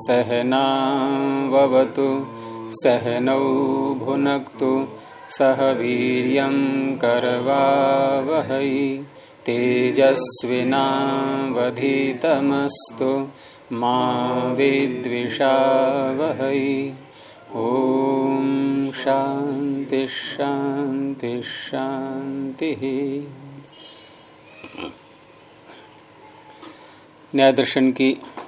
सहनाववतु सहनौ भुनक्तु सह वीर्यं करवावहै तेजस्विनावधीतमस्तु मा विद्विषावहै। ओम शांति शांति शांति। न्याय दर्शन की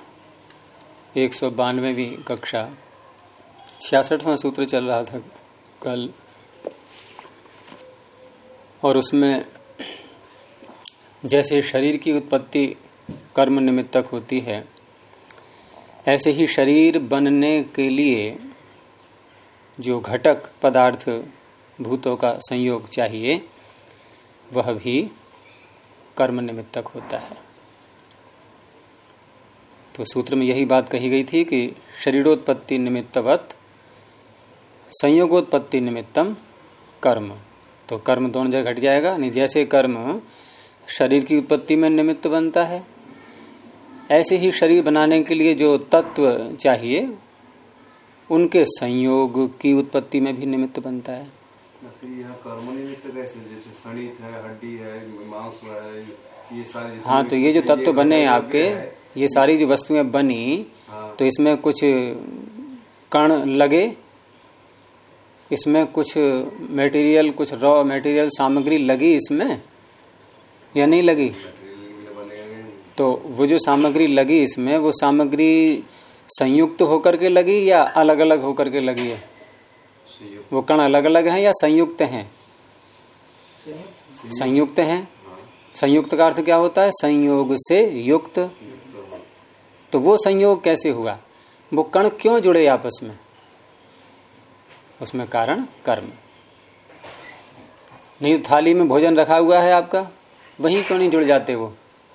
192वीं कक्षा 66वां सूत्र चल रहा था कल, और उसमें जैसे शरीर की उत्पत्ति कर्म निमित्तक होती है, ऐसे ही शरीर बनने के लिए जो घटक पदार्थ भूतों का संयोग चाहिए वह भी कर्म निमित्तक होता है। तो सूत्र में यही बात कही गई थी कि शरीरोत्पत्ति निमित्तवत संयोगोत्पत्ति निमित्तम कर्म। तो कर्म दोनों जगह घट जाएगा, नहीं जैसे कर्म शरीर की उत्पत्ति में निमित्त बनता है, ऐसे ही शरीर बनाने के लिए जो तत्व चाहिए उनके संयोग की उत्पत्ति में भी निमित्त बनता है। यहाँ कर्म निमित्त कैसे, जैसे शरीर है, हड्डी है, मांस है, ये सारी। हाँ, तो ये जो तत्व बने आपके, ये सारी जो वस्तुएं बनी, तो इसमें कुछ कण लगे, इसमें कुछ मटेरियल, कुछ रॉ मटेरियल सामग्री लगी इसमें या नहीं लगी? तो वो जो सामग्री लगी इसमें, वो सामग्री संयुक्त होकर के लगी या अलग अलग होकर के लगी है? वो कण अलग अलग हैं या संयुक्त हैं? संयुक्त हैं। संयुक्त का अर्थ क्या होता है? संयोग से युक्त। तो वो संयोग कैसे हुआ? वो कण क्यों जुड़े आपस में? उसमें कारण कर्म। नहीं, थाली में भोजन रखा हुआ है आपका, वहीं क्यों नहीं जुड़ जाते? वो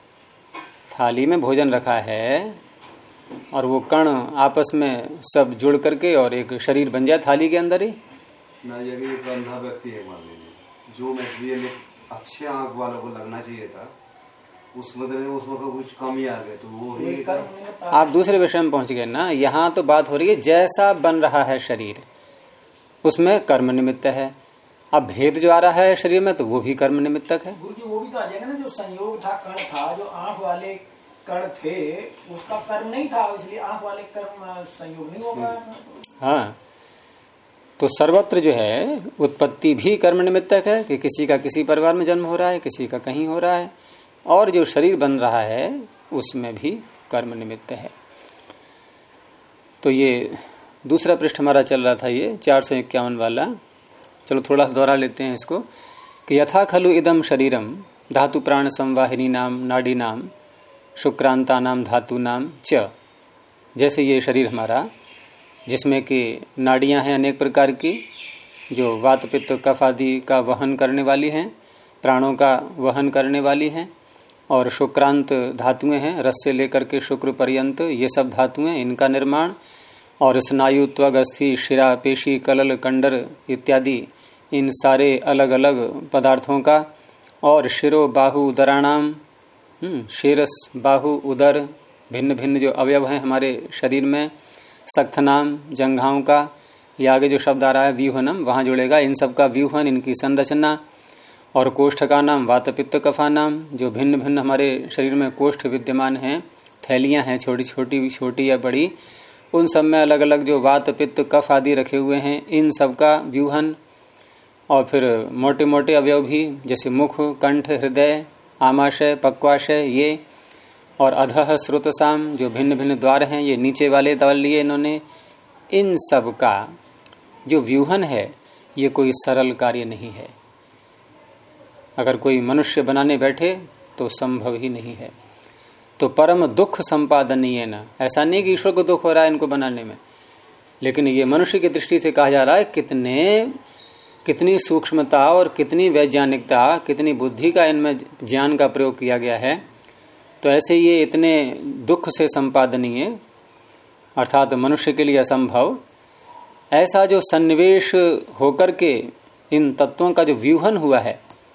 थाली में भोजन रखा है और वो कण आपस में सब जुड़ करके और एक शरीर बन जाए थाली के अंदर ही ना। यदि एक अंधा व्यक्ति है, मान लीजिए, जो मटेरियल अच्छे आंख वालों को लगना चाहिए था, उसमें कुछ कमी आ गई, तो वो ही आप दूसरे विषय में पहुंच गए ना। यहाँ तो बात हो रही है जैसा बन रहा है शरीर, उसमें कर्म निमित्त है। अब भेद जो आ रहा है शरीर में, तो वो भी कर्म निमित्तक है। गुरु जी, वो भी तो आ जाएगा ना, जो संयोग था, कण था, जो आंख वाले कण थे, उसका कर्म नहीं था, इसलिए आंख वाले कर्म संयोग नहीं होगा। हाँ, तो सर्वत्र जो है उत्पत्ति भी कर्म निमित्तक है कि किसी का किसी परिवार में जन्म हो रहा है, किसी का कहीं हो रहा है, और जो शरीर बन रहा है उसमें भी कर्म निमित्त है। तो ये दूसरा पृष्ठ हमारा चल रहा था, ये 451 वाला। चलो थोड़ा सा दोहरा लेते हैं इसको कि यथा खलु इदम शरीरम धातु प्राण संवाहिनी नाम नाड़ी नाम शुक्रांता नाम धातु नाम च। जैसे ये शरीर हमारा, जिसमें कि नाड़ियां हैं अनेक प्रकार की, जो वात पित्त कफ आदि का वहन करने वाली हैं, प्राणों का वहन करने वाली हैं, और शुक्रांत धातुएं हैं, रस से लेकर के शुक्र पर्यंत ये सब धातुएं, इनका निर्माण, और स्नायु त्वग अस्थि शिरा पेशी कलल कंडर इत्यादि इन सारे अलग अलग पदार्थों का, और शिरो बाहु उदराणाम, शीरस बाहु उदर भिन्न भिन्न जो अवयव हैं हमारे शरीर में, सक्थनाम जंघाओं का, ये आगे जो शब्द आ रहा है व्यूहनम, वहां जुड़ेगा इन सब का व्यूहन, इनकी संरचना, और कोष्ठ का नाम वात पित्त कफा नाम, जो भिन्न भिन्न हमारे शरीर में कोष्ठ विद्यमान हैं, थैलियां हैं छोटी छोटी छोटी या बड़ी, उन सब में अलग अलग जो वात पित्त कफ आदि रखे हुए हैं, इन सब का व्यूहन, और फिर मोटे मोटे अवयव भी जैसे मुख कंठ हृदय आमाशय पक्वाशय ये, और अधः श्रुतसाम जो भिन्न भिन्न द्वार हैं, ये नीचे वाले द्वार लिए इन्होंने। इन सब का जो व्यूहन है ये कोई सरल कार्य नहीं है। अगर कोई मनुष्य बनाने बैठे तो संभव ही नहीं है। तो परम दुख संपादनीय न, ऐसा नहीं कि ईश्वर को दुख हो रहा है इनको बनाने में, लेकिन ये मनुष्य की दृष्टि से कहा जा रहा है कितनी सूक्ष्मता और कितनी वैज्ञानिकता, कितनी बुद्धि का इनमें ज्ञान का प्रयोग किया गया है। तो ऐसे ये इतने दुख से संपादनीय, अर्थात मनुष्य के लिए असंभव, ऐसा जो सन्निवेश होकर के इन तत्वों का जो व्यूहन हुआ है,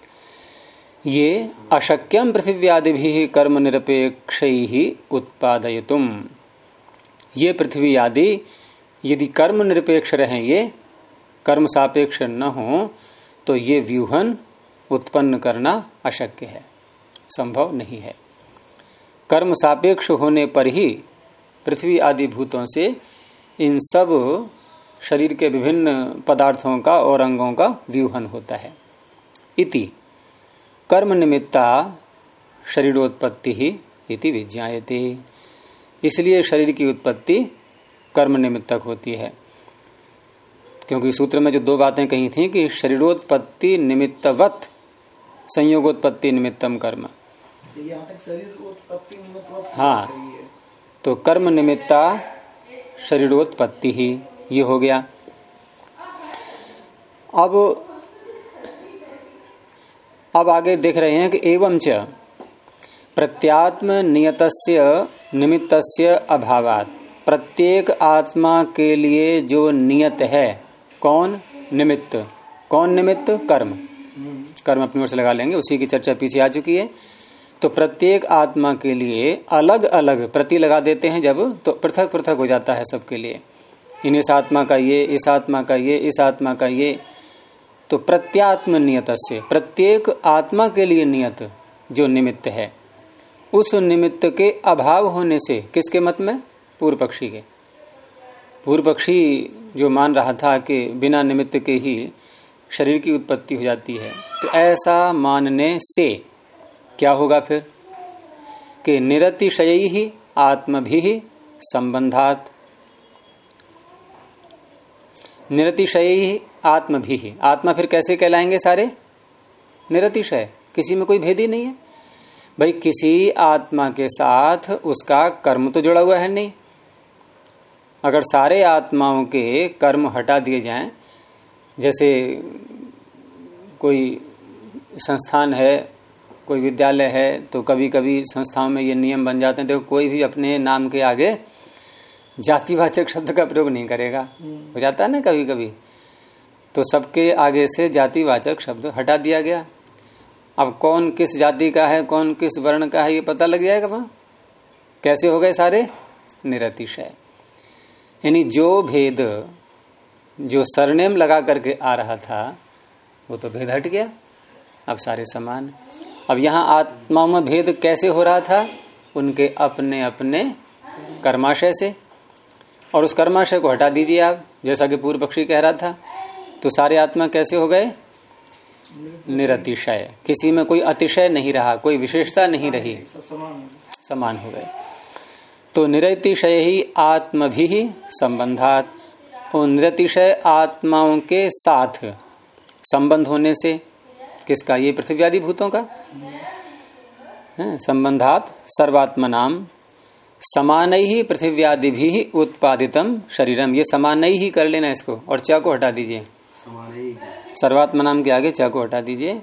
ये अशक्यम पृथिव्यादि भी कर्म निरपेक्ष ही उत्पादयतुम, ये पृथ्वी आदि यदि कर्म निरपेक्ष रहें, ये कर्म सापेक्ष न हो, तो ये व्यूहन उत्पन्न करना अशक्य है, संभव नहीं है। कर्म सापेक्ष होने पर ही पृथ्वी आदि भूतों से इन सब शरीर के विभिन्न पदार्थों का और अंगों का व्यूहन होता है। इति कर्म निमित्ता शरीरोत्पत्ति ही इति विज्ञायते। इसलिए शरीर की उत्पत्ति कर्म निमित्तक होती है, क्योंकि सूत्र में जो दो बातें कही थी कि शरीरोत्पत्ति निमित्तवत संयोगोत्पत्ति निमित्तम कर्म, यहाँ तक शरीर उत्पत्ति निमित्त, हाँ, तो कर्म निमित्ता शरीरोत्पत्ति ही ये हो गया। अब आगे देख रहे हैं कि एवं च प्रत्यात्म नियतस्य निमित्तस्य अभावात्, प्रत्येक आत्मा के लिए जो नियत है, कौन निमित्त, कौन निमित्त, कर्म, कर्म अपनी ओर से लगा लेंगे, उसी की चर्चा पीछे आ चुकी है। तो प्रत्येक आत्मा के लिए अलग अलग प्रति लगा देते हैं जब, तो पृथक पृथक हो जाता है सबके लिए, इस आत्मा का ये, इस आत्मा का ये, इस आत्मा का ये। तो प्रत्यात्म नियत से, प्रत्येक आत्मा के लिए नियत जो निमित्त है, उस निमित्त के अभाव होने से, किसके मत में, पूर्व पक्षी के। पूर्व पक्षी जो मान रहा था कि बिना निमित्त के ही शरीर की उत्पत्ति हो जाती है, तो ऐसा मानने से क्या होगा फिर कि निरतिशयी ही आत्मभिः संबंधात, निरतिशयी आत्मभिः, आत्मा फिर कैसे कहलाएंगे सारे, निरतिशय, किसी में कोई भेद ही नहीं है भाई। किसी आत्मा के साथ उसका कर्म तो जुड़ा हुआ है नहीं। अगर सारे आत्माओं के कर्म हटा दिए जाएं, जैसे कोई संस्थान है, कोई विद्यालय है, तो कभी कभी संस्थाओं में ये नियम बन जाते हैं, देखो कोई भी अपने नाम के आगे जातिवाचक शब्द का प्रयोग नहीं करेगा, हो जाता है ना कभी कभी, तो सबके आगे से जातिवाचक शब्द हटा दिया गया। अब कौन किस जाति का है, कौन किस वर्ण का है, ये पता लग जाएगा वहां। कैसे हो गए सारे, निरतिशय। यानी जो भेद जो सरनेम लगा करके आ रहा था वो तो भेद हट गया, अब सारे समान। अब यहाँ आत्माओं में भेद कैसे हो रहा था, उनके अपने अपने कर्माशय से, और उस कर्माशय को हटा दीजिए आप, जैसा कि पूर्व पक्षी कह रहा था, तो सारे आत्मा कैसे हो गए, निरतिशय। किसी में कोई अतिशय नहीं रहा, कोई विशेषता नहीं रही, समान हो गए। तो निरतिशय ही आत्मभिः संबंधात, और निरतिशय आत्माओं के साथ संबंध होने से, किसका, ये पृथ्वी आदि भूतों का संबंधात सर्वात्मनाम समानैहि पृथिव्यादिभिः उत्पादितम शरीरम। ये समानैहि कर लेना इसको, और च को हटा दीजिए, सर्वात्मनाम के आगे च को हटा दीजिए।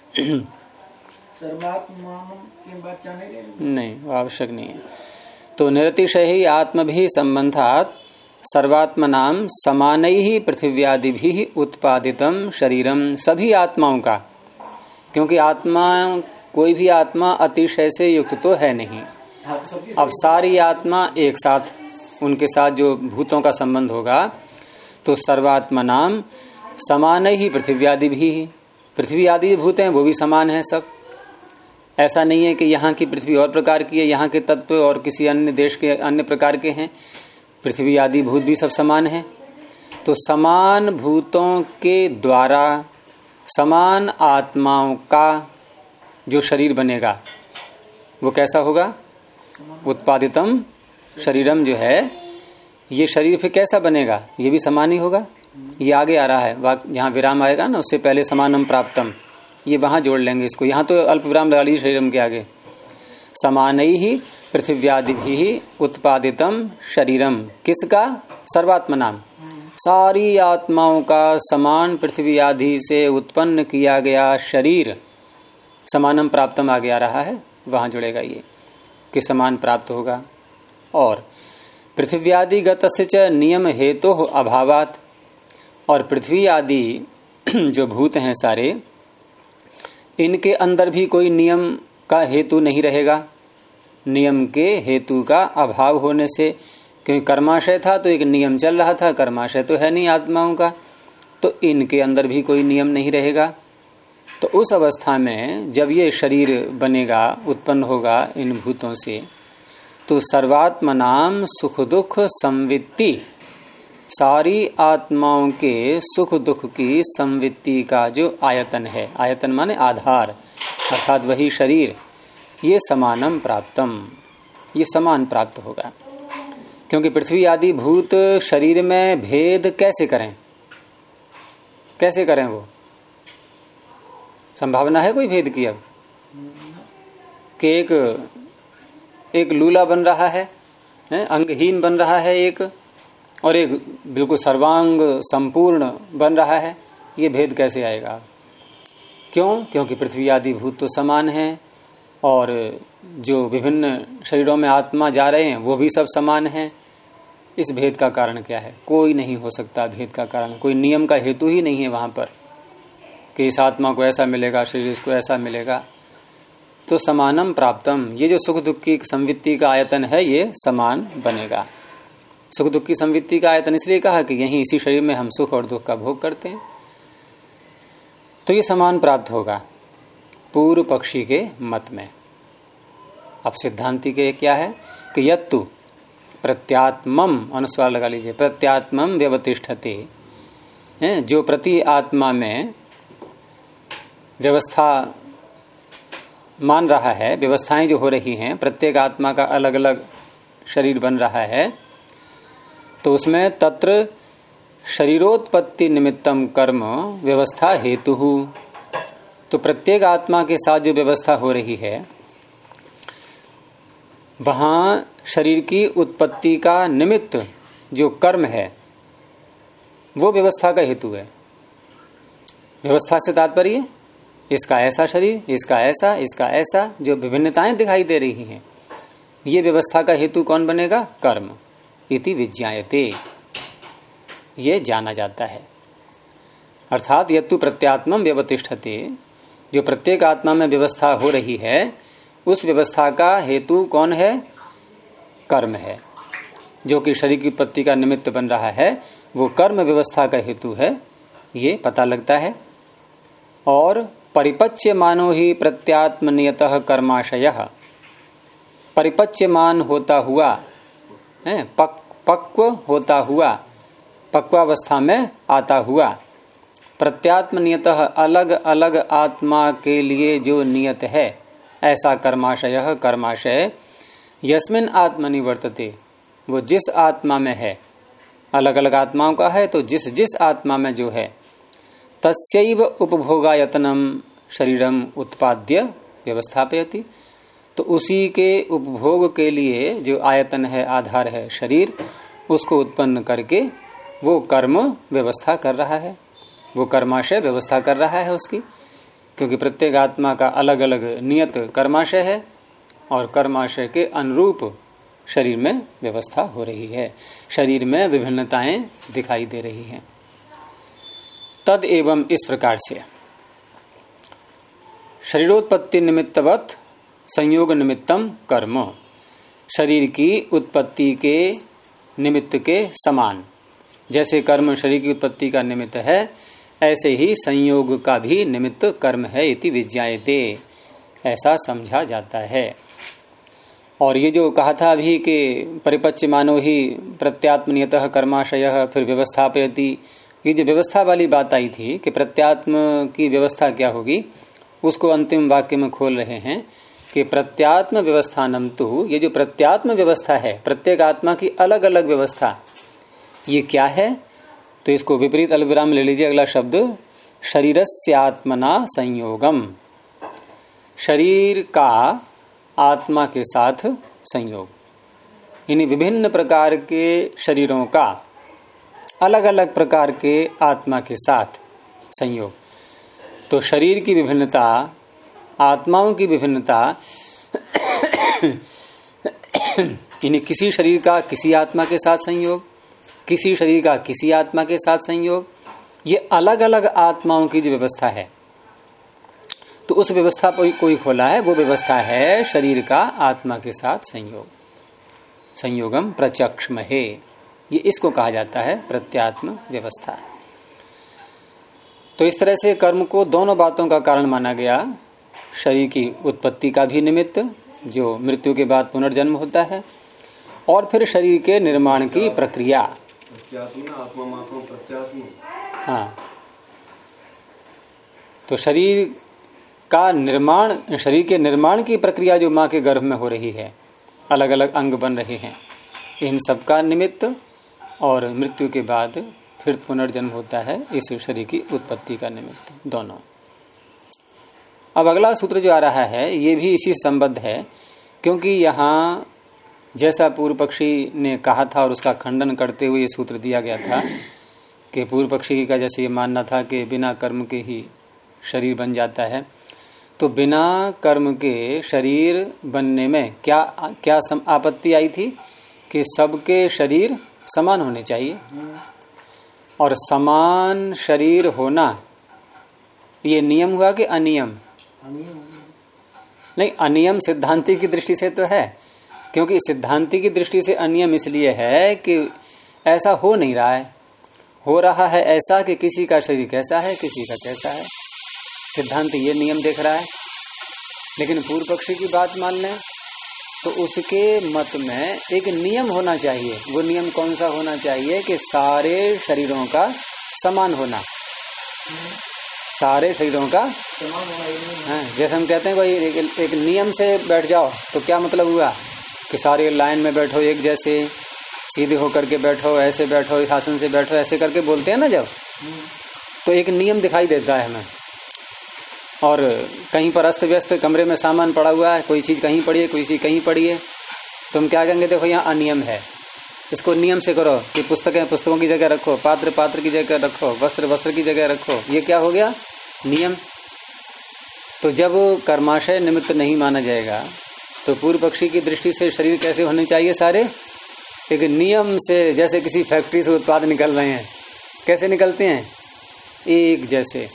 नहीं, आवश्यक नहीं है। तो निरतिशय ही आत्मभिः संबंधात सर्वात्मनाम समानैहि पृथिव्यादिभिः उत्पादितम शरीरम, सभी आत्माओं का, क्योंकि आत्मा, कोई भी आत्मा अतिशय से युक्त तो है नहीं। अब सारी आत्मा एक साथ, उनके साथ जो भूतों का संबंध होगा, तो सर्वात्मनाम समान ही पृथिव्यादि भी, पृथ्वी आदि भूत हैं वो भी समान है सब। ऐसा नहीं है कि यहाँ की पृथ्वी और प्रकार की है, यहाँ के तत्व और किसी अन्य देश के अन्य प्रकार के हैं, पृथ्वी आदि भूत भी सब समान है। तो समान भूतों के द्वारा समान आत्माओं का जो शरीर बनेगा वो कैसा होगा, उत्पादितम शरीरम जो है, ये शरीर फिर कैसा बनेगा, ये भी समान ही होगा। ये आगे आ रहा है, जहाँ विराम आएगा ना उससे पहले समानम प्राप्तम, ये वहां जोड़ लेंगे इसको, यहाँ तो अल्प विराम लगा लीजिए शरीरम के आगे। समान ही पृथिव्यादि भी उत्पादितम शरीरम, किसका, सर्वात्मनाम, सारी आत्माओं का समान पृथ्वी आदि से उत्पन्न किया गया शरीर, समानम प्राप्तम आगे आ रहा है, वहां जुड़ेगा ये कि समान प्राप्त होगा। और पृथ्व्यादि गतस्य च नियम हेतु अभावात, और पृथ्वी आदि जो भूत हैं सारे, इनके अंदर भी कोई नियम का हेतु नहीं रहेगा, नियम के हेतु का अभाव होने से, क्योंकि कर्माशय था तो एक नियम चल रहा था, कर्माशय तो है नहीं आत्माओं का, तो इनके अंदर भी कोई नियम नहीं रहेगा। तो उस अवस्था में जब ये शरीर बनेगा, उत्पन्न होगा इन भूतों से, तो सर्वात्मनाम सुख दुख संवित्ति, सारी आत्माओं के सुख दुख की संवित्ति का जो आयतन है, आयतन माने आधार, अर्थात वही शरीर, ये समानम प्राप्तम, ये समान प्राप्त होगा। क्योंकि पृथ्वी आदि भूत शरीर में भेद कैसे करें, कैसे करें? वो संभावना है कोई भेद की अब कि एक लूला बन रहा है, अंगहीन बन रहा है एक, और एक बिल्कुल सर्वांग संपूर्ण बन रहा है, ये भेद कैसे आएगा? क्यों? क्योंकि पृथ्वी आदि भूत तो समान हैं, और जो विभिन्न शरीरों में आत्मा जा रहे हैं वो भी सब समान हैं। इस भेद का कारण क्या है? कोई नहीं हो सकता भेद का कारण, कोई नियम का हेतु ही नहीं है वहां पर कि इस आत्मा को ऐसा मिलेगा, शरीर इसको ऐसा मिलेगा। तो समानम प्राप्तम, ये जो सुख दुख की संवित्ति का आयतन है ये समान बनेगा। सुख दुख की संवित्ति का आयतन इसलिए कहा कि यही इसी शरीर में हम सुख और दुख का भोग करते हैं, तो ये समान प्राप्त होगा पूर्व पक्षी के मत में। अब सिद्धांति के क्या है कि यत्तु प्रत्यात्मम, अनुस्वार लगा लीजिए, प्रत्यात्मम व्यवतिष्ठते, जो प्रति आत्मा में व्यवस्था मान रहा है, व्यवस्थाएं जो हो रही हैं, प्रत्येक आत्मा का अलग अलग शरीर बन रहा है, तो उसमें तत्र शरीरोत्पत्ति निमित्तम कर्म व्यवस्था हेतु, तो प्रत्येक आत्मा के साथ जो व्यवस्था हो रही है वहां शरीर की उत्पत्ति का निमित्त जो कर्म है वो व्यवस्था का हेतु है। व्यवस्था से तात्पर्य इसका ऐसा शरीर, इसका ऐसा, इसका ऐसा, जो विभिन्नताएं दिखाई दे रही हैं, ये व्यवस्था का हेतु कौन बनेगा? कर्म। इति विज्ञायते, ये जाना जाता है। अर्थात यत्तु प्रत्यात्मम व्यवतिष्ठते, जो प्रत्येक आत्मा में व्यवस्था हो रही है उस व्यवस्था का हेतु कौन है? कर्म है। जो कि शरीर की उत्पत्ति का निमित्त बन रहा है वो कर्म व्यवस्था का हेतु है, ये पता लगता है। और परिपच्यमानो ही प्रत्यात्मनियतः कर्माशयः, परिपच्यमान होता हुआ, पक्व होता हुआ, पक्वावस्था में आता हुआ, प्रत्यात्मनियतः अलग अलग आत्मा के लिए जो नियत है ऐसा कर्माशय, कर्माशय यस्मिन आत्मनि वर्तते, वो जिस आत्मा में है, अलग अलग आत्माओं का है तो जिस जिस आत्मा में जो है, तस्यैव उपभोगायतनम शरीरम उत्पाद्य व्यवस्थापयति, तो उसी के उपभोग के लिए जो आयतन है, आधार है शरीर, उसको उत्पन्न करके वो कर्म व्यवस्था कर रहा है, वो कर्माशय व्यवस्था कर रहा है उसकी, क्योंकि प्रत्येक आत्मा का अलग अलग नियत कर्माशय है और कर्माशय के अनुरूप शरीर में व्यवस्था हो रही है, शरीर में विभिन्नताएं दिखाई दे रही हैं। तद एवं इस प्रकार से शरीरोत्पत्ति निमित्तवत संयोग निमित्तम कर्म, शरीर की उत्पत्ति के निमित्त के समान, जैसे कर्म शरीर की उत्पत्ति का निमित्त है ऐसे ही संयोग का भी निमित्त कर्म है। इति विज्ञायते, ऐसा समझा जाता है। और ये जो कहा था अभी कि परिपच्यमानो ही प्रत्यात्मनियतः कर्माशयः फिर व्यवस्थापयति, ये जो व्यवस्था वाली बात आई थी कि प्रत्यात्म की व्यवस्था क्या होगी, उसको अंतिम वाक्य में खोल रहे हैं कि प्रत्यात्म व्यवस्थानम तु, ये जो प्रत्यात्म व्यवस्था है, प्रत्येक आत्मा की अलग अलग व्यवस्था, ये क्या है? तो इसको विपरीत अल्पविराम ले लीजिए, अगला शब्द शरीरस्यात्मना संयोगम, शरीर का आत्मा के साथ संयोग, यानी विभिन्न प्रकार के शरीरों का अलग अलग प्रकार के आत्मा के साथ संयोग। तो शरीर की विभिन्नता, आत्माओं की विभिन्नता, यानी किसी शरीर का किसी आत्मा के साथ संयोग, किसी शरीर का किसी आत्मा के साथ संयोग, ये अलग अलग आत्माओं की जो व्यवस्था है, तो उस व्यवस्था पर कोई खोला है, वो व्यवस्था है शरीर का आत्मा के साथ संयोग। संयोगम प्रचक्षमहे, ये इसको कहा जाता है प्रत्यात्म व्यवस्था। तो इस तरह से कर्म को दोनों बातों का कारण माना गया, शरीर की उत्पत्ति का भी निमित्त जो मृत्यु के बाद पुनर्जन्म होता है, और फिर शरीर के निर्माण की प्रक्रिया। हाँ, तो शरीर का निर्माण, शरीर के निर्माण की प्रक्रिया जो माँ के गर्भ में हो रही है, अलग अलग अंग बन रहे हैं, इन सब का निमित्त, और मृत्यु के बाद फिर पुनर्जन्म होता है इस शरीर की उत्पत्ति का निमित्त, दोनों। अब अगला सूत्र जो आ रहा है ये भी इसी से संबद्ध है, क्योंकि यहाँ जैसा पूर्व पक्षी ने कहा था और उसका खंडन करते हुए ये सूत्र दिया गया था कि पूर्व पक्षी का जैसे ये मानना था कि बिना कर्म के ही शरीर बन जाता है, तो बिना कर्म के शरीर बनने में क्या आपत्ति आई थी कि सबके शरीर समान होने चाहिए, और समान शरीर होना ये नियम हुआ कि अनियम? नहीं, अनियम सिद्धांति की दृष्टि से तो है, क्योंकि सिद्धांति की दृष्टि से अनियम इसलिए है कि ऐसा हो नहीं रहा है, हो रहा है ऐसा कि किसी का शरीर कैसा है किसी का कैसा है, सिद्धांत ये नियम देख रहा है। लेकिन पूर्व पक्षी की बात मान लें तो उसके मत में एक नियम होना चाहिए। वो नियम कौन सा होना चाहिए कि सारे शरीरों का समान होना, सारे शरीरों का हाँ, जैसे हम कहते हैं भाई एक नियम से बैठ जाओ, तो क्या मतलब हुआ कि सारे लाइन में बैठो, एक जैसे सीधे होकर के बैठो, ऐसे बैठो, इस आसन से बैठो, ऐसे करके बोलते हैं ना जब, तो एक नियम दिखाई देता है हमें। और कहीं पर अस्त व्यस्त कमरे में सामान पड़ा हुआ है, कोई चीज कहीं पड़ी है कोई चीज कहीं पड़ी है, तो हम क्या कहेंगे, देखो यहाँ अनियम है, इसको नियम से करो कि पुस्तकें पुस्तकों की जगह रखो, पात्र पात्र की जगह रखो, वस्त्र वस्त्र की जगह रखो, ये क्या हो गया, नियम। तो जब कर्माशय निमित्त नहीं माना जाएगा तो पूर्व पक्षी की दृष्टि से शरीर कैसे होने चाहिए, सारे एक नियम से, जैसे किसी फैक्ट्री से उत्पाद निकल रहे हैं, कैसे निकलते हैं, एक जैसे।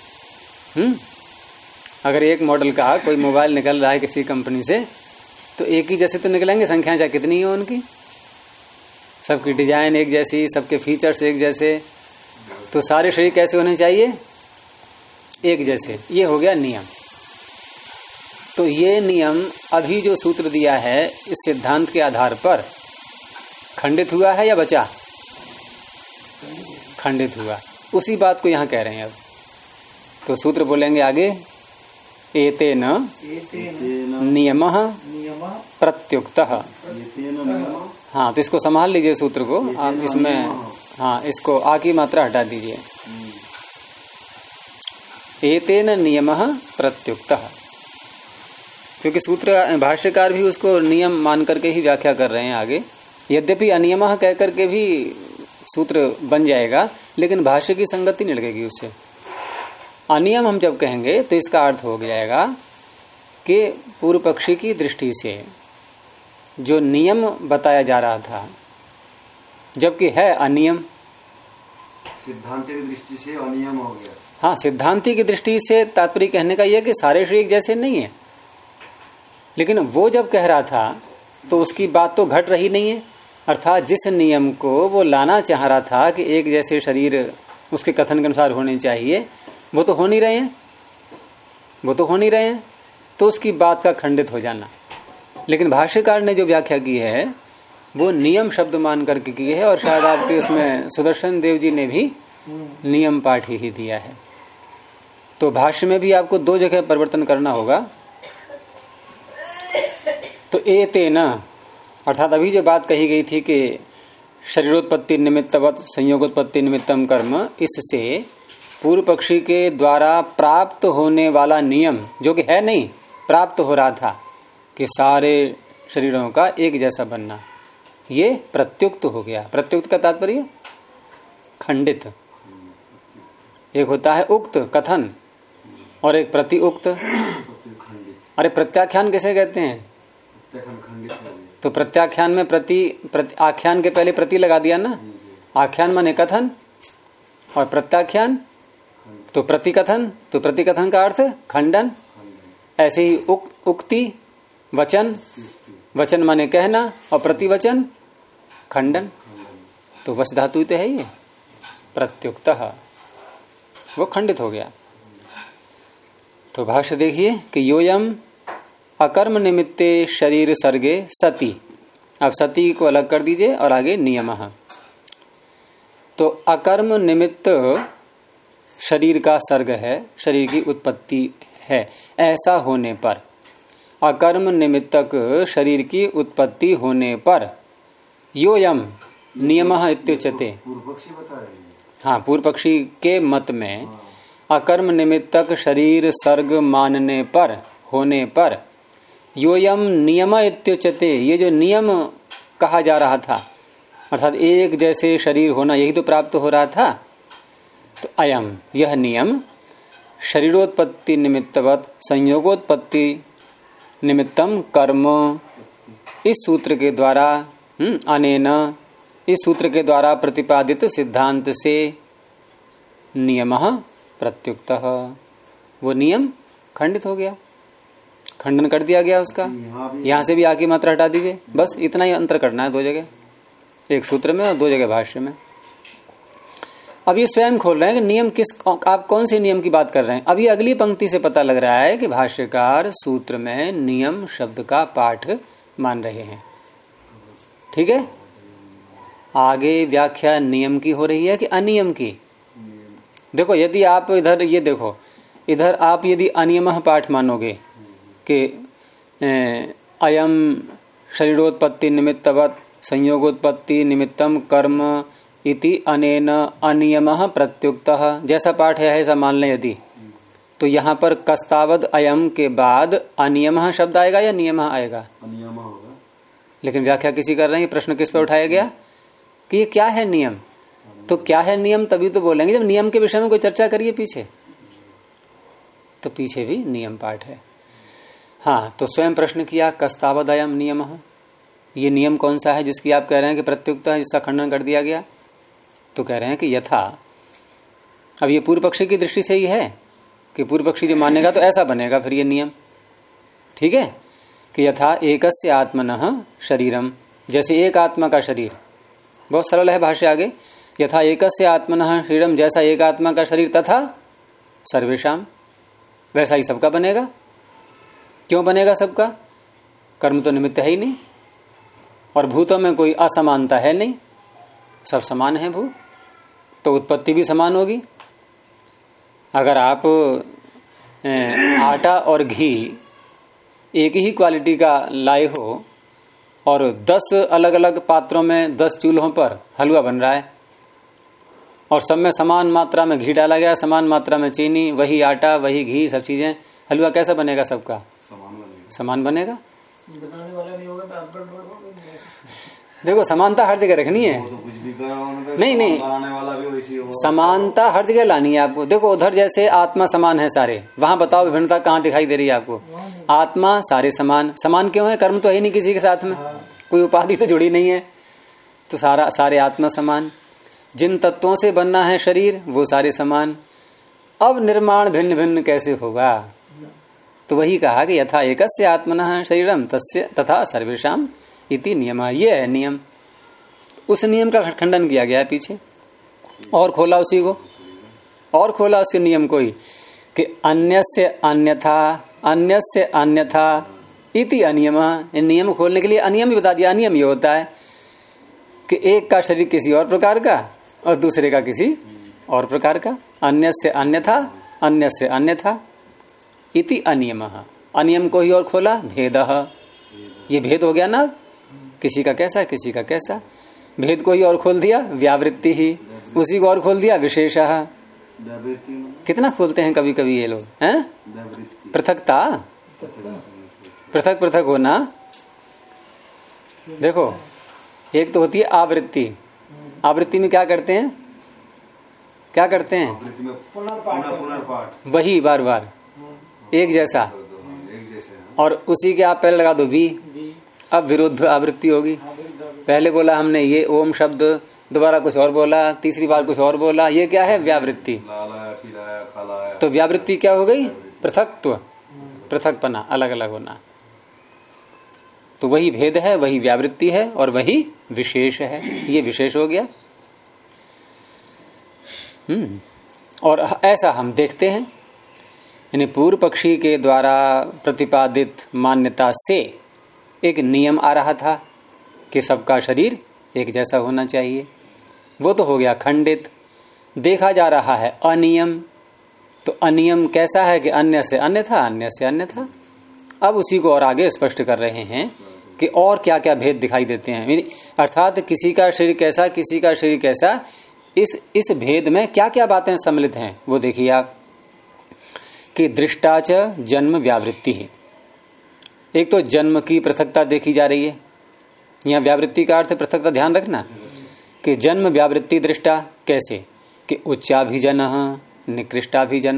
अगर एक मॉडल का कोई मोबाइल निकल रहा है किसी कंपनी से, तो एक ही जैसे तो निकलेंगे, संख्या चाहे कितनी हो उनकी, सबकी डिजाइन एक जैसी, सबके फीचर्स एक जैसे, तो सारे शरीर कैसे होने चाहिए, एक जैसे। ये हो गया नियम। तो ये नियम अभी जो सूत्र दिया है इस सिद्धांत के आधार पर खंडित हुआ है या बचा, खंडित हुआ, उसी बात को यहां कह रहे हैं। अब तो सूत्र बोलेंगे आगे, एतेन नियमः प्रत्युक्तः। हाँ, तो इसको संभाल लीजिए सूत्र को आप, इसमें हाँ इसको आ की मात्रा हटा दीजिए। एतेन नियमः प्रत्युक्तः, क्योंकि सूत्र भाष्यकार भी उसको नियम मान करके ही व्याख्या कर रहे हैं आगे। यद्यपि अनियमः कह करके भी सूत्र बन जाएगा, लेकिन भाष्य की संगति नहीं लगेगी उससे। अनियम हम जब कहेंगे तो इसका अर्थ हो जाएगा कि पूर्व पक्षी की दृष्टि से जो नियम बताया जा रहा था, जबकि है अनियम, सिद्धांति की दृष्टि से अनियम हो गया। हाँ, सिद्धांति की दृष्टि से तात्पर्य कहने का यह कि सारे शरीर जैसे नहीं है, लेकिन वो जब कह रहा था तो उसकी बात तो घट रही नहीं है। अर्थात जिस नियम को वो लाना चाह रहा था कि एक जैसे शरीर उसके कथन के अनुसार होने चाहिए, वो तो हो नहीं रहे हैं, वो तो हो नहीं रहे हैं, तो उसकी बात का खंडित हो जाना। लेकिन भाष्यकार ने जो व्याख्या की है वो नियम शब्द मान करके की है, और शायद आपके उसमें सुदर्शन देव जी ने भी नियम पाठ ही दिया है। तो भाष्य में भी आपको दो जगह परिवर्तन करना होगा। तो एतेन अर्थात अभी जो बात कही गई थी कि शरीरोत्पत्ति निमित्तवत संयोगोत्पत्ति निमित्तम कर्म, इससे पूर्व पक्षी के द्वारा प्राप्त होने वाला नियम जो कि है नहीं, प्राप्त हो रहा था कि सारे शरीरों का एक जैसा बनना, ये प्रत्युक्त हो गया। प्रत्युक्त का तात्पर्य खंडित। एक होता है उक्त कथन और एक प्रतिउक्त। अरे प्रत्याख्यान कैसे कहते हैं, तो प्रत्याख्यान में आख्यान के पहले प्रति लगा दिया ना। आख्यान माने कथन और प्रत्याख्यान तो प्रतिकथन, तो प्रतिकथन का अर्थ खंडन। ऐसे ही उक्ति वचन, वचन माने कहना और प्रतिवचन खंडन, तो वश धातु तो है ही प्रत्युक्तः, वो खंडित हो गया। तो भाष्य देखिए कि योयम अकर्म निमित्ते शरीर सर्गे सती। अब सती को अलग कर दीजिए और आगे नियमः। तो अकर्म निमित्त शरीर का सर्ग है, शरीर की उत्पत्ति है। ऐसा होने पर, अकर्म निमित्तक शरीर की उत्पत्ति होने पर योयम नियमः इत्युच्यते। पूर्व पक्षी बता रहे हैं। हाँ, पूर्व पक्षी के मत में अकर्म निमित्तक शरीर सर्ग मानने पर, होने पर योयम नियम इत्युच्यते, ये जो नियम कहा जा रहा था, अर्थात एक जैसे शरीर होना, यही तो प्राप्त हो रहा था। तो अयम, यह नियम शरीरोत्पत्ति निमित्तवत संयोगोत्पत्ति निमित्तम कर्म, इस सूत्र के द्वारा अनेन, इस सूत्र के द्वारा प्रतिपादित सिद्धांत से नियमः प्रत्युक्तः, वो नियम खंडित हो गया, खंडन कर दिया गया उसका। यहां से भी आकी मात्रा हटा दीजिए, बस इतना ही अंतर करना है, दो जगह, एक सूत्र में और दो जगह भाष्य में। अब ये स्वयं खोल रहे हैं कि नियम किस, आप कौन से नियम की बात कर रहे हैं। अभी अगली पंक्ति से पता लग रहा है कि भाष्यकार सूत्र में नियम शब्द का पाठ मान रहे हैं। ठीक है, आगे व्याख्या नियम की हो रही है कि अनियम की। देखो, यदि आप इधर ये देखो, इधर आप यदि अनियमः पाठ मानोगे कि अयम शरीरोत्पत्ति निमित्तवत संयोगोत्पत्ति निमित्तम कर्म इति अनेन अनियमः प्रत्युक्तः, जैसा पाठ है ऐसा मान लें यदि, तो यहाँ पर कस्तावद अयम के बाद अनियमः शब्द आएगा या नियमः आएगा? अनियम होगा। लेकिन व्याख्या किसी कर रहे हैं, प्रश्न किस पर उठाया गया कि ये क्या है नियम। तो क्या है नियम तभी तो बोलेंगे जब नियम के विषय में कोई चर्चा करिए पीछे, तो पीछे भी नियम पाठ है। हाँ, तो स्वयं प्रश्न किया कस्तावद अयम नियमः, ये नियम कौन सा है जिसकी आप कह रहे हैं कि प्रत्युक्त है, जिसका खंडन कर दिया गया। तो कह रहे हैं कि यथा, अब ये पूर्व पक्षी की दृष्टि से ही है कि पूर्व पक्षी जो मानेगा तो ऐसा बनेगा फिर ये नियम। ठीक है, कि यथा एकस्य आत्मनः शरीरम, जैसे एक आत्मा का शरीर, बहुत सरल है भाष्य आगे, यथा एकस्य आत्मनः शरीरम, जैसा एक आत्मा का शरीर, तथा सर्वेषाम, वैसा ही सबका बनेगा। क्यों बनेगा सबका? कर्म तो निमित्त है ही नहीं, और भूतों में कोई असमानता है नहीं, सब समान है भूत, तो उत्पत्ति भी समान होगी। अगर आप आटा और घी एक ही क्वालिटी का लाए हो और 10 अलग अलग पात्रों में 10 चूल्हों पर हलवा बन रहा है और सब में समान मात्रा में घी डाला गया, समान मात्रा में चीनी, वही आटा वही घी, सब चीजें, हलवा कैसा बनेगा? सबका समान बनेगा। बनाने वाला नहीं होगा तो आप देखो, समानता हर जगह रखनी है। तो कुछ भी करो, नहीं, बनाने वाला भी वैसी हो, समानता हर जगह लानी है आपको। देखो, उधर जैसे आत्मा समान है सारे, वहां बताओ विभिन्नता कहाँ दिखाई दे रही है आपको? आत्मा सारे समान, समान क्यों है? कर्म तो है नहीं किसी के साथ में, कोई उपाधि तो जुड़ी नहीं है, तो सारे आत्मा समान। जिन तत्वों से बनना है शरीर वो सारे समान। अब निर्माण भिन्न भिन्न कैसे होगा? तो वही कहा कि यथा एकस्य आत्मनः शरीरम तस्य तथा सर्वेषाम इति नियम, ये है नियम। उस नियम का खंडन किया गया है पीछे, और खोला उसी को, और खोला उस नियम को ही कि अन्यस्य अन्यथा इति अनियम। नियम खोलने के लिए अनियम ही बता दिया। अनियम ये होता है कि एक का शरीर किसी और प्रकार का और दूसरे का किसी और प्रकार का। अन्यस्य अन्यथा इति अनियम। अनियम को ही और खोला भेदः, ये भेद हो गया ना, किसी का कैसा किसी का कैसा। भेद को ही और खोल दिया व्यावृत्ति ही, उसी को और खोल दिया विशेषः। कितना खोलते हैं कभी कभी ये लोग हैं, पृथकता, पृथक पृथक होना। देखो, एक तो होती है आवृत्ति। आवृत्ति में क्या करते हैं? पुनर्पाठ, वही बार बार एक जैसा, और उसी के आप पहले लगा दो वी, अब विरुद्ध आवृत्ति होगी। पहले बोला हमने ये ओम शब्द, दोबारा कुछ और बोला, तीसरी बार कुछ और बोला, ये क्या है? व्यावृत्ति। तो व्यावृत्ति क्या हो गई? पृथकत्व, पृथकपना, अलग अलग होना। तो वही भेद है, वही व्यावृत्ति है और वही विशेष है। ये विशेष हो गया। और ऐसा हम देखते हैं, यानी पूर्व पक्षी के द्वारा प्रतिपादित मान्यता से एक नियम आ रहा था कि सबका शरीर एक जैसा होना चाहिए, वो तो हो गया खंडित। देखा जा रहा है अनियम, तो अनियम कैसा है कि अन्य से अन्य था, अन्य से अन्य था। अब उसी को और आगे स्पष्ट कर रहे हैं कि और क्या क्या भेद दिखाई देते हैं, अर्थात किसी का शरीर कैसा, किसी का शरीर कैसा, इस भेद में क्या क्या बातें सम्मिलित हैं वो देखिए आप। कि दृष्टाच जन्म व्यावृत्ति है। एक तो जन्म की पृथकता देखी जा रही है। यहाँ व्यावृत्ति का अर्थ पृथकता ध्यान रखना कि जन्म व्यावृत्ति दृष्टा कैसे कि उच्चाभिजन निकृष्टाभिजन।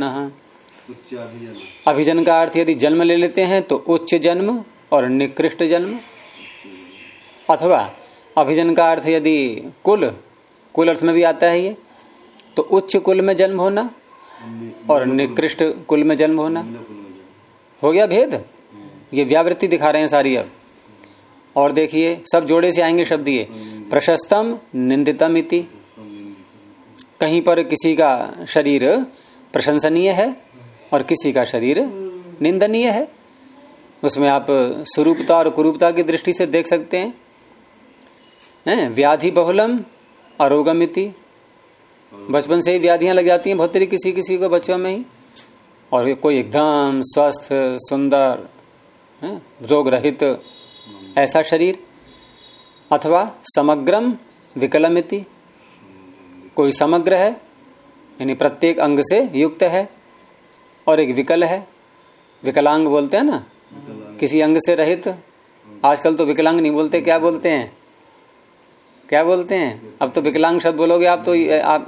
अभिजन का अर्थ यदि जन्म ले लेते हैं तो उच्च जन्म और निकृष्ट जन्म, अथवा अभिजन का अर्थ यदि कुल अर्थ में भी आता है ये, तो उच्च कुल में जन्म होना और निकृष्ट कुल में जन्म होना। हो गया भेद। ये व्यावृत्ति दिखा रहे हैं सारी। अब और देखिए सब जोड़े से आएंगे शब्द ये। प्रशस्तम निंदितम इति, कहीं पर किसी का शरीर प्रशंसनीय है और किसी का शरीर निंदनीय है। उसमें आप स्वरूपता और कुरूपता की दृष्टि से देख सकते हैं। व्याधि बहुलम अरोगम इति, बचपन से ही व्याधियां लग जाती हैं बहुत तेरी किसी किसी को बच्चों में ही, और कोई एकदम स्वस्थ सुंदर रोग रहित ऐसा शरीर। अथवा समग्रम विकलमिति, कोई समग्र है यानी प्रत्येक अंग से युक्त है और एक विकल है। विकलांग बोलते हैं ना, किसी अंग से रहित। आजकल तो विकलांग नहीं बोलते, क्या बोलते हैं, क्या बोलते हैं? अब तो विकलांग शब्द बोलोगे आप तो आप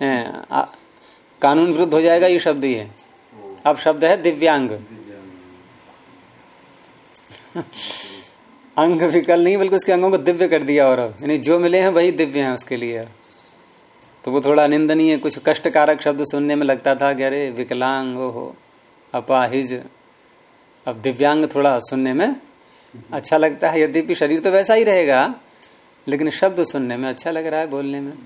कानून विरुद्ध हो जाएगा ये शब्द। ये अब शब्द है दिव्यांग। अंग विकल नहीं बल्कि उसके अंगों को दिव्य कर दिया, और यानी जो मिले हैं वही दिव्य हैं उसके लिए। तो वो थोड़ा निंदनीय, कुछ कष्टकारक शब्द सुनने में लगता था कि अरे विकलांग हो, अपाहिज। अब दिव्यांग थोड़ा सुनने में अच्छा लगता है, यद्यपि शरीर तो वैसा ही रहेगा लेकिन शब्द सुनने में अच्छा लग रहा है, बोलने में।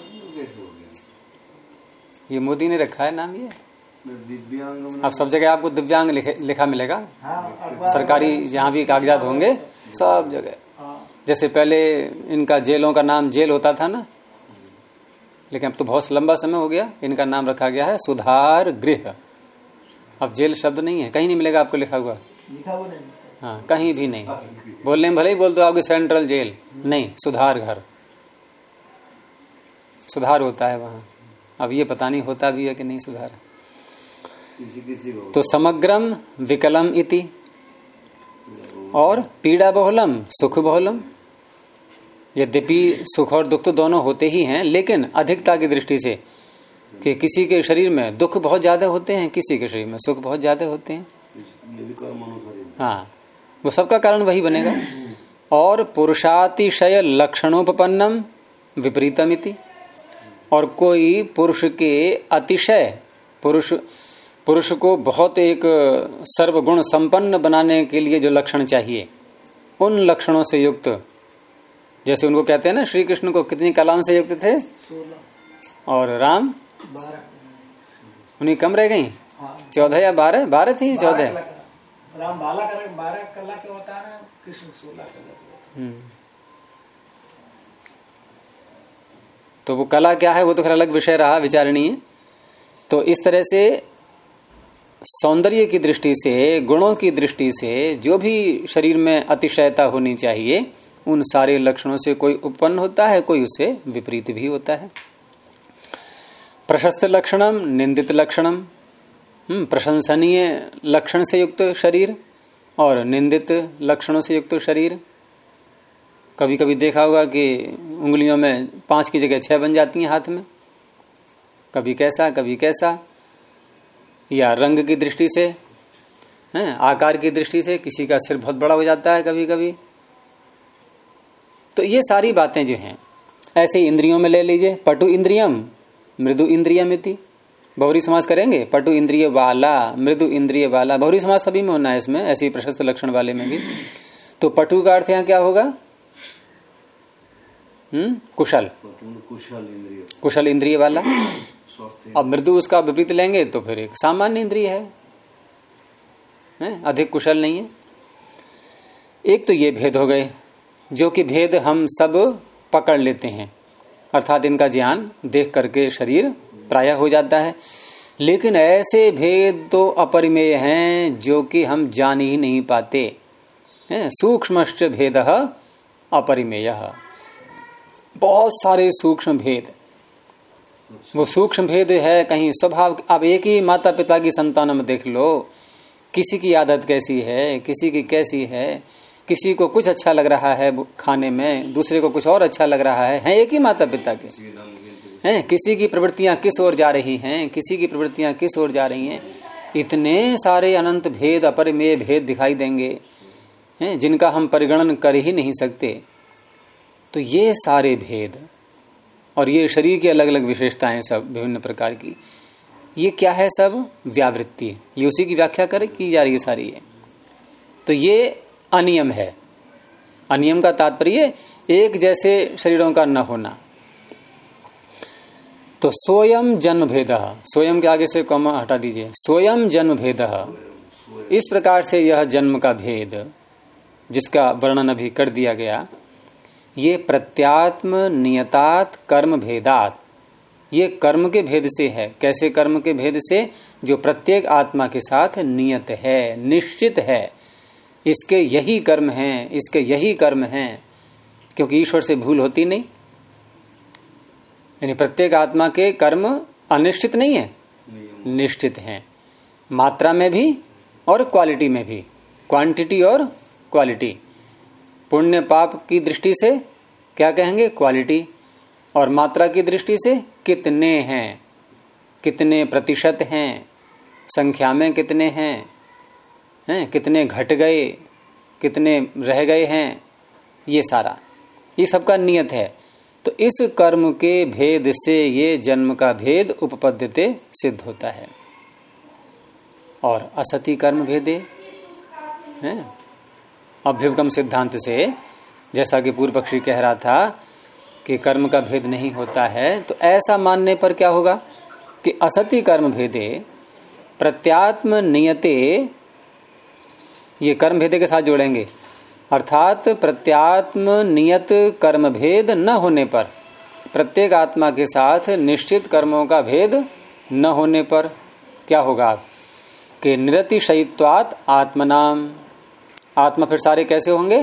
ये मोदी ने रखा है नाम ये। अब सब जगह आपको दिव्यांग लिखा मिलेगा। सरकारी जहाँ भी कागजात होंगे सब जगह। जैसे पहले इनका जेलों का नाम जेल होता था ना, लेकिन अब तो बहुत लंबा समय हो गया, इनका नाम रखा गया है सुधार गृह। अब जेल शब्द नहीं है, कहीं नहीं मिलेगा आपको लिखा हुआ। हाँ, कहीं भी नहीं। बोलने में भले ही बोल दो आपकी सेंट्रल जेल, नहीं, सुधार घर, सुधार होता है वहां। अब ये पता नहीं होता भी है कि नहीं सुधार। तो समग्रम विकलम इति, और पीड़ा बहुलम सुख बहुलम। यद्यपि सुख और दुख तो दोनों होते ही हैं, लेकिन अधिकता की दृष्टि से कि किसी के शरीर में दुख बहुत ज्यादा होते हैं, किसी के शरीर में सुख बहुत ज्यादा होते हैं। हाँ, वो सबका कारण वही बनेगा। और पुरुषातिशय लक्षणोपपन्नम विपरीतमिति, और कोई पुरुष के अतिशय, पुरुष को बहुत एक सर्वगुण संपन्न बनाने के लिए जो लक्षण चाहिए, उन लक्षणों से युक्त, जैसे उनको कहते हैं ना, श्री कृष्ण को कितनी कलाओं से युक्त थे, और राम 12, उन्हीं कम रह गई। 14 या 12 थी, 14। राम 12 कला के होता है, कृष्ण 16 कला। तो वो कला क्या है वो तो खैर अलग विषय रहा, विचारणीय। तो इस तरह से सौंदर्य की दृष्टि से, गुणों की दृष्टि से जो भी शरीर में अतिशयता होनी चाहिए, उन सारे लक्षणों से कोई उत्पन्न होता है, कोई उससे विपरीत भी होता है। प्रशस्त लक्षणम निंदित लक्षणम, प्रशंसनीय लक्षण से युक्त शरीर और निंदित लक्षणों से युक्त शरीर। कभी कभी देखा होगा कि उंगलियों में 5 की जगह 6 बन जाती हैं हाथ में, कभी कैसा कभी कैसा। या रंग की दृष्टि से, आकार की दृष्टि से किसी का सिर बहुत बड़ा हो जाता है कभी कभी। तो ये सारी बातें जो हैं, ऐसे इंद्रियों में ले लीजिए। पटु इंद्रियम मृदु इंद्रियमिति, बहुरी समास करेंगे। पटु इंद्रिय वाला, मृदु इंद्रिय वाला, बहुरी समास सभी में होना है इसमें, ऐसी प्रशस्त लक्षण वाले में भी। तो पटु का अर्थ यहाँ क्या होगा? कुशल, कुशल इंद्रिय वाला। अब मृदु उसका विपरीत लेंगे तो फिर एक सामान्य इंद्रिय है, अधिक कुशल नहीं है। एक तो ये भेद हो गए, जो कि भेद हम सब पकड़ लेते हैं, अर्थात इनका ज्ञान देख करके शरीर प्रायः हो जाता है। लेकिन ऐसे भेद तो अपरिमेय हैं जो कि हम जान ही नहीं पाते हैं। सूक्ष्मश्च भेदः अपरिमेयः, बहुत सारे सूक्ष्म भेद। वो सूक्ष्म भेद है कहीं स्वभाव। अब एक ही माता पिता की संतानों में देख लो, किसी की आदत कैसी है, किसी की कैसी है। किसी को कुछ अच्छा लग रहा है खाने में, दूसरे को कुछ और अच्छा लग रहा है एक ही माता पिता के हैं। किसी की प्रवृत्तियां किस ओर जा रही हैं, किसी की प्रवृत्तियां किस ओर जा रही हैं। इतने सारे अनंत भेद, अपरिमेय भेद दिखाई देंगे हैं, जिनका हम परिगणन कर ही नहीं सकते। तो ये सारे भेद और ये शरीर की अलग अलग विशेषताएं सब विभिन्न प्रकार की, ये क्या है? सब व्यावृत्ति, ये उसी की व्याख्या की जा रही है सारी है। तो ये अनियम है। अनियम का तात्पर्य एक जैसे शरीरों का न होना। तो सोयम जन्म भेद, सोयम के आगे से कॉमा हटा दीजिए, सोयम जन्म भेद। इस प्रकार से यह जन्म का भेद जिसका वर्णन अभी कर दिया गया, ये प्रत्यात्म नियतात कर्म भेदात, ये कर्म के भेद से है। कैसे कर्म के भेद से? जो प्रत्येक आत्मा के साथ नियत है, निश्चित है, इसके यही कर्म हैं, इसके यही कर्म हैं, क्योंकि ईश्वर से भूल होती नहीं। यानी प्रत्येक आत्मा के कर्म अनिश्चित नहीं है, निश्चित हैं, मात्रा में भी और क्वालिटी में भी, क्वांटिटी और क्वालिटी। पुण्य पाप की दृष्टि से क्या कहेंगे? क्वालिटी। और मात्रा की दृष्टि से कितने हैं, कितने प्रतिशत हैं, संख्या में कितने हैं, कितने घट गए, कितने रह गए हैं, ये सारा, ये सबका नियत है। तो इस कर्म के भेद से ये जन्म का भेद उपपद्यते सिद्ध होता है। और असति कर्म भेदे है अभ्युपगम सिद्धांत से, जैसा कि पूर्व पक्षी कह रहा था कि कर्म का भेद नहीं होता है, तो ऐसा मानने पर क्या होगा कि असति कर्म भेदे प्रत्यात्म नियते, ये कर्म भेदे के साथ जोड़ेंगे, अर्थात प्रत्यात्म नियत कर्म भेद न होने पर, प्रत्येक आत्मा के साथ निश्चित कर्मों का भेद न होने पर क्या होगा कि निरतिशयित्वात् आत्मनाम, आत्मा फिर सारे कैसे होंगे?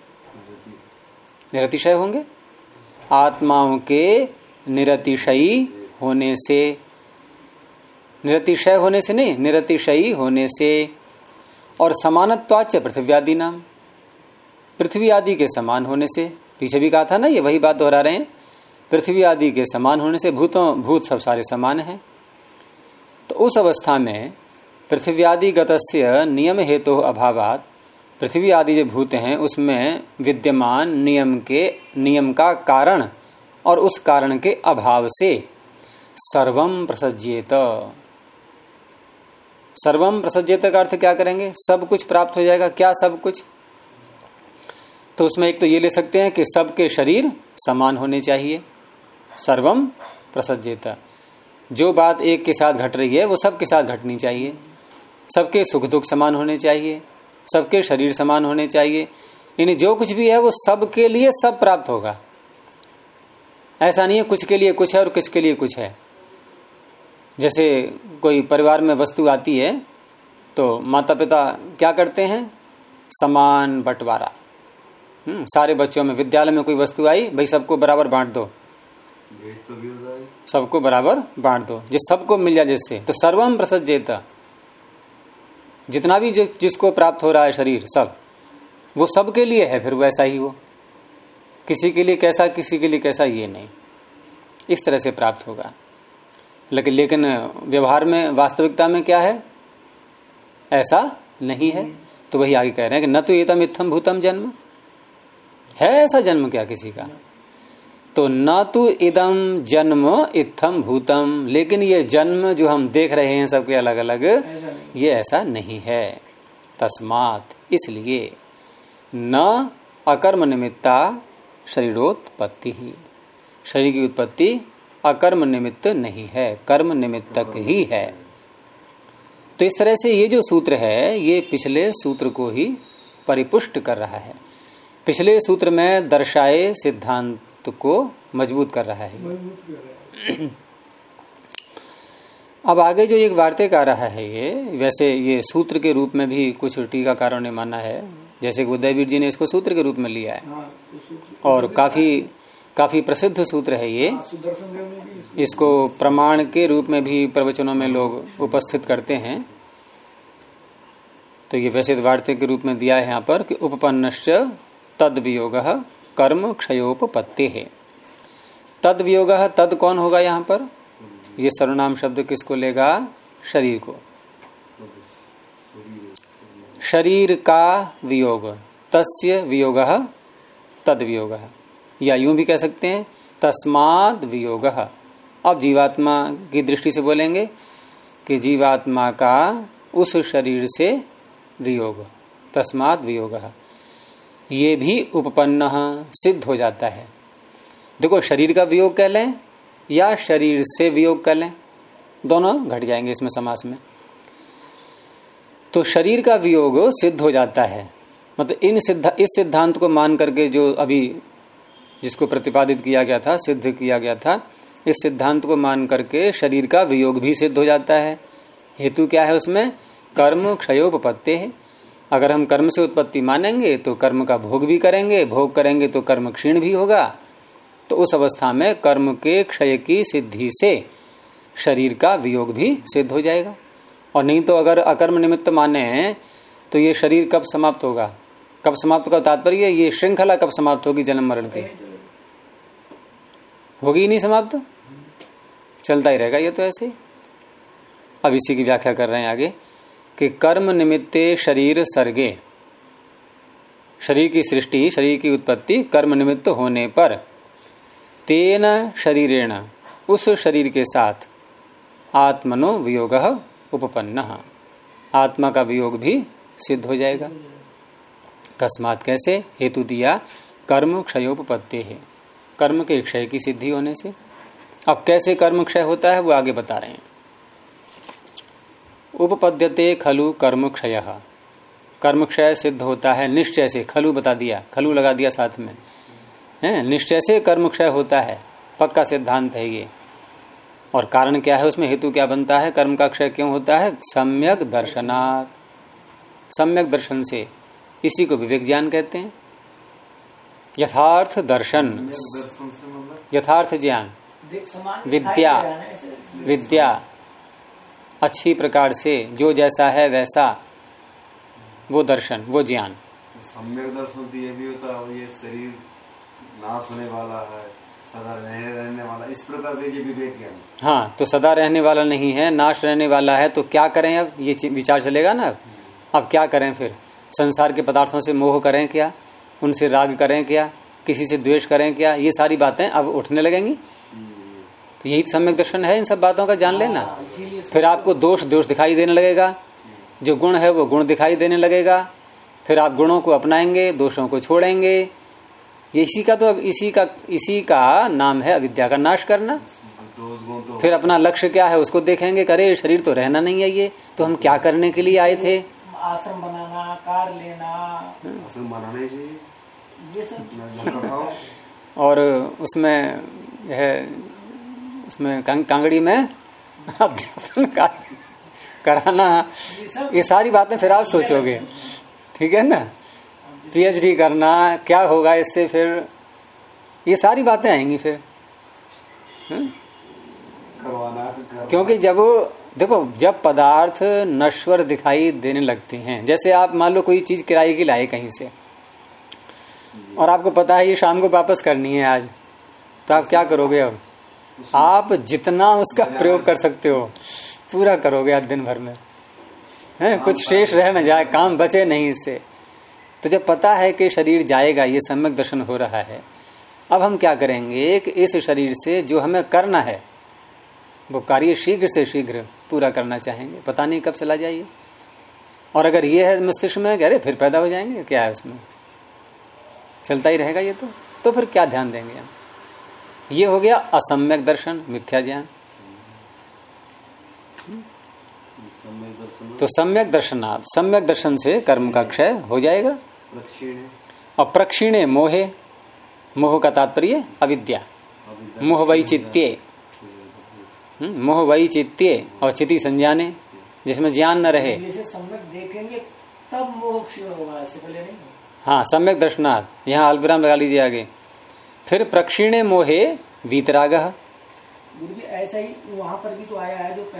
निरतिशय होंगे। आत्माओं के निरतिशयी होने से, निरतिशय होने से नहीं, निरतिशयी होने से। और समानत्वाच्च पृथ्व्यादि नाम, पृथ्वी आदि के समान होने से। पीछे भी कहा था ना, ये वही बात दोहरा रहे हैं। पृथ्वी आदि के समान होने से भूत सब सारे समान हैं। तो उस अवस्था में पृथ्वी आदि गतस्य नियम हेतु अभावात, पृथ्वी आदि जो भूत हैं उसमें विद्यमान नियम का कारण और उस कारण के अभाव से सर्वम प्रसज्येत, सर्वम प्रसज्येत का अर्थ क्या करेंगे? सब कुछ प्राप्त हो जाएगा। क्या सब कुछ? तो उसमें एक तो ये ले सकते हैं कि सबके शरीर समान होने चाहिए, सर्वम प्रसज्येत। जो बात एक के साथ घट रही है वो सबके साथ घटनी चाहिए, सबके सुख दुख समान होने चाहिए, सबके शरीर समान होने चाहिए। यानी जो कुछ भी है वो सबके लिए सब प्राप्त होगा। ऐसा नहीं है कुछ के लिए कुछ है और कुछ के लिए कुछ है। जैसे कोई परिवार में वस्तु आती है तो माता पिता क्या करते हैं? समान बंटवारा। सारे बच्चों में, विद्यालय में कोई वस्तु आई, भाई सबको बराबर बांट दो, तो भी होता है, सबको बराबर बांट दो, जिस सबको मिल जाए जिससे। तो सर्वम प्रसज्येत, जितना भी जिसको प्राप्त हो रहा है शरीर सब, वो सबके लिए है। फिर वैसा ही वो, किसी के लिए कैसा किसी के लिए कैसा ये नहीं, इस तरह से प्राप्त होगा। लेकिन व्यवहार में, वास्तविकता में क्या है? ऐसा नहीं है। तो वही आगे कह रहे हैं कि न तो एतम इत्थम भूतम जन्म है, ऐसा जन्म क्या किसी का? तो न तो इदम जन्म इत्थम भूतम, लेकिन ये जन्म जो हम देख रहे हैं सबके अलग अलग, ये ऐसा नहीं है। तस्मात, इसलिए न अकर्म निमित्ता शरीरोत्पत्ति ही। शरीर की उत्पत्ति अकर्म निमित्त नहीं है, कर्म निमित्तक ही है। तो इस तरह से ये जो सूत्र है ये पिछले सूत्र को ही परिपुष्ट कर रहा है, पिछले सूत्र में दर्शाए सिद्धांत को मजबूत कर रहा है। अब आगे जो एक वार्तिक आ रहा है ये, वैसे ये सूत्र के रूप में भी कुछ टीकाकारों ने माना है, जैसे कि उदयवीर जी ने इसको सूत्र के रूप में लिया है और काफी प्रसिद्ध सूत्र है ये। इसको प्रमाण के रूप में भी प्रवचनों में लोग उपस्थित करते हैं। तो ये वैसे वार्तिक के रूप में दिया है यहाँ पर कि उपपन्नश्च तद वियोग कर्म क्षयोपपत्ति है। तद वियोग, तद कौन होगा यहाँ पर? ये सर्वनाम शब्द किसको लेगा? शरीर को। शरीर का वियोग, तस्य वियोग तद वियोग, या यूं भी कह सकते हैं तस्माद वियोग। अब जीवात्मा की दृष्टि से बोलेंगे कि जीवात्मा का उस शरीर से वियोग, तस्माद वियोग, ये भी उपपन्न सिद्ध हो जाता है। देखो, शरीर का वियोग कह लें या शरीर से वियोग कर लें, दोनों घट जाएंगे इसमें समास में। तो शरीर का वियोग सिद्ध हो जाता है, मतलब इस सिद्धांत को मान करके जो अभी जिसको प्रतिपादित किया गया था, सिद्ध किया गया था, इस सिद्धांत को मान करके शरीर का वियोग भी सिद्ध हो जाता है। हेतु क्या है उसमें? कर्म क्षयोपपत्ति है। अगर हम कर्म से उत्पत्ति मानेंगे तो कर्म का भोग भी करेंगे, भोग करेंगे तो कर्म क्षीण भी होगा। तो उस अवस्था में कर्म के क्षय की सिद्धि से शरीर का वियोग भी सिद्ध हो जाएगा। और नहीं तो अगर अकर्म निमित्त माने हैं तो ये शरीर कब समाप्त होगा? कब समाप्त का तात्पर्य ये श्रृंखला कब समाप्त होगी? जन्म मरण की होगी ही नहीं समाप्त, चलता ही रहेगा ये तो ऐसे। अब इसी की व्याख्या कर रहे हैं आगे कि कर्म निमित्ते शरीर सर्गे, शरीर की सृष्टि, शरीर की उत्पत्ति कर्म निमित्त होने पर तेन शरीरेण, उस शरीर के साथ आत्मनो वियोग उपपन्न, आत्मा का वियोग भी सिद्ध हो जाएगा। अकस्मात कैसे? हेतु दिया कर्म क्षयोपपत्ति है, कर्म के क्षय की सिद्धि होने से। अब कैसे कर्म क्षय होता है वो आगे बता रहे हैं। उपपद्यते खलु कर्म क्षय, कर्म क्षय सिद्ध होता है निश्चय से। खलु बता दिया, खलु लगा दिया साथ में, है निश्चय से कर्म क्षय होता है, पक्का सिद्धांत है ये। और कारण क्या है उसमें? हेतु क्या बनता है? कर्म का क्षय क्यों होता है? सम्यक दर्शनात्, सम्यक दर्शन से। इसी को विवेक ज्ञान कहते हैं। यथार्थ दर्शन, यथार्थ ज्ञान, विद्या, विद्या अच्छी प्रकार से जो जैसा है वैसा, वो दर्शन, वो ज्ञान। सम्यक दर्शन तो ये भी होता है ये शरीर नाश होने वाला है, सदा रहने वाला, इस प्रकार के ये विवेक ज्ञान। हाँ, तो सदा रहने वाला नहीं है, नाश रहने वाला है, तो क्या करें? अब ये विचार चलेगा ना। अब क्या करें फिर? संसार के पदार्थों से मोह करें क्या? उनसे राग करें क्या? किसी से द्वेष करें क्या? ये सारी बातें अब उठने लगेंगी। तो यही सम्यक दर्शन है, इन सब बातों का जान लेना। फिर आपको दोष दिखाई देने लगेगा, जो गुण है वो गुण दिखाई देने लगेगा। फिर आप गुणों को अपनाएंगे, दोषों को छोड़ेंगे। ये इसी का नाम है अविद्या का नाश करना। फिर अपना लक्ष्य क्या है उसको देखेंगे, करे शरीर तो रहना नहीं है, ये तो हम क्या करने के लिए आए थे? आश्रम बनाना, कार लेना, आश्रम बनाना चाहिए ये सब। और उसमें है, उसमें कांगड़ी में अध्यापन कराना, ये सारी बातें फिर आप सोचोगे, ठीक है ना। पीएचडी करना, क्या होगा इससे? फिर ये सारी बातें आएंगी फिर। क्योंकि जब पदार्थ नश्वर दिखाई देने लगते हैं, जैसे आप मान लो कोई चीज किराए की लाए कहीं से और आपको पता है ये शाम को वापस करनी है आज, तो आप क्या करोगे? अब आप जितना उसका प्रयोग कर सकते हो पूरा करोगे आज दिन भर में, है कुछ शेष रह न जाए, काम बचे नहीं इससे। तो जब पता है कि शरीर जाएगा, ये सम्यक दर्शन हो रहा है, अब हम क्या करेंगे कि इस शरीर से जो हमें करना है वो कार्य शीघ्र से शीघ्र पूरा करना चाहेंगे, पता नहीं कब चला जाइए। और अगर ये है मस्तिष्क में, अरे फिर पैदा हो जाएंगे, क्या है उसमें? चलता ही रहेगा ये तो फिर क्या ध्यान देंगे हम। ये हो गया असम्यक दर्शन, मिथ्या ज्ञान। तो सम्यक दर्शनार्थ, सम्यक दर्शन से कर्म का क्षय हो जाएगा। और प्रक्षीणे मोहे, मोह का तात्पर्य अविद्या, मोह वैचित्य, मोह वैचित्य और चिति संज्ञाने, जिसमें ज्ञान न रहे। जैसे सम्यक देखेंगे तब मोह क्षीण होगा, इससे पहले नहीं। हाँ, सम्यक दर्शनार्थ, यहाँ अल्पविराम लगा लीजिए आगे। फिर प्रक्षीणे मोहे वीतराग। गुरु जी ऐसा ही वहाँ पर भी तो आया है, जो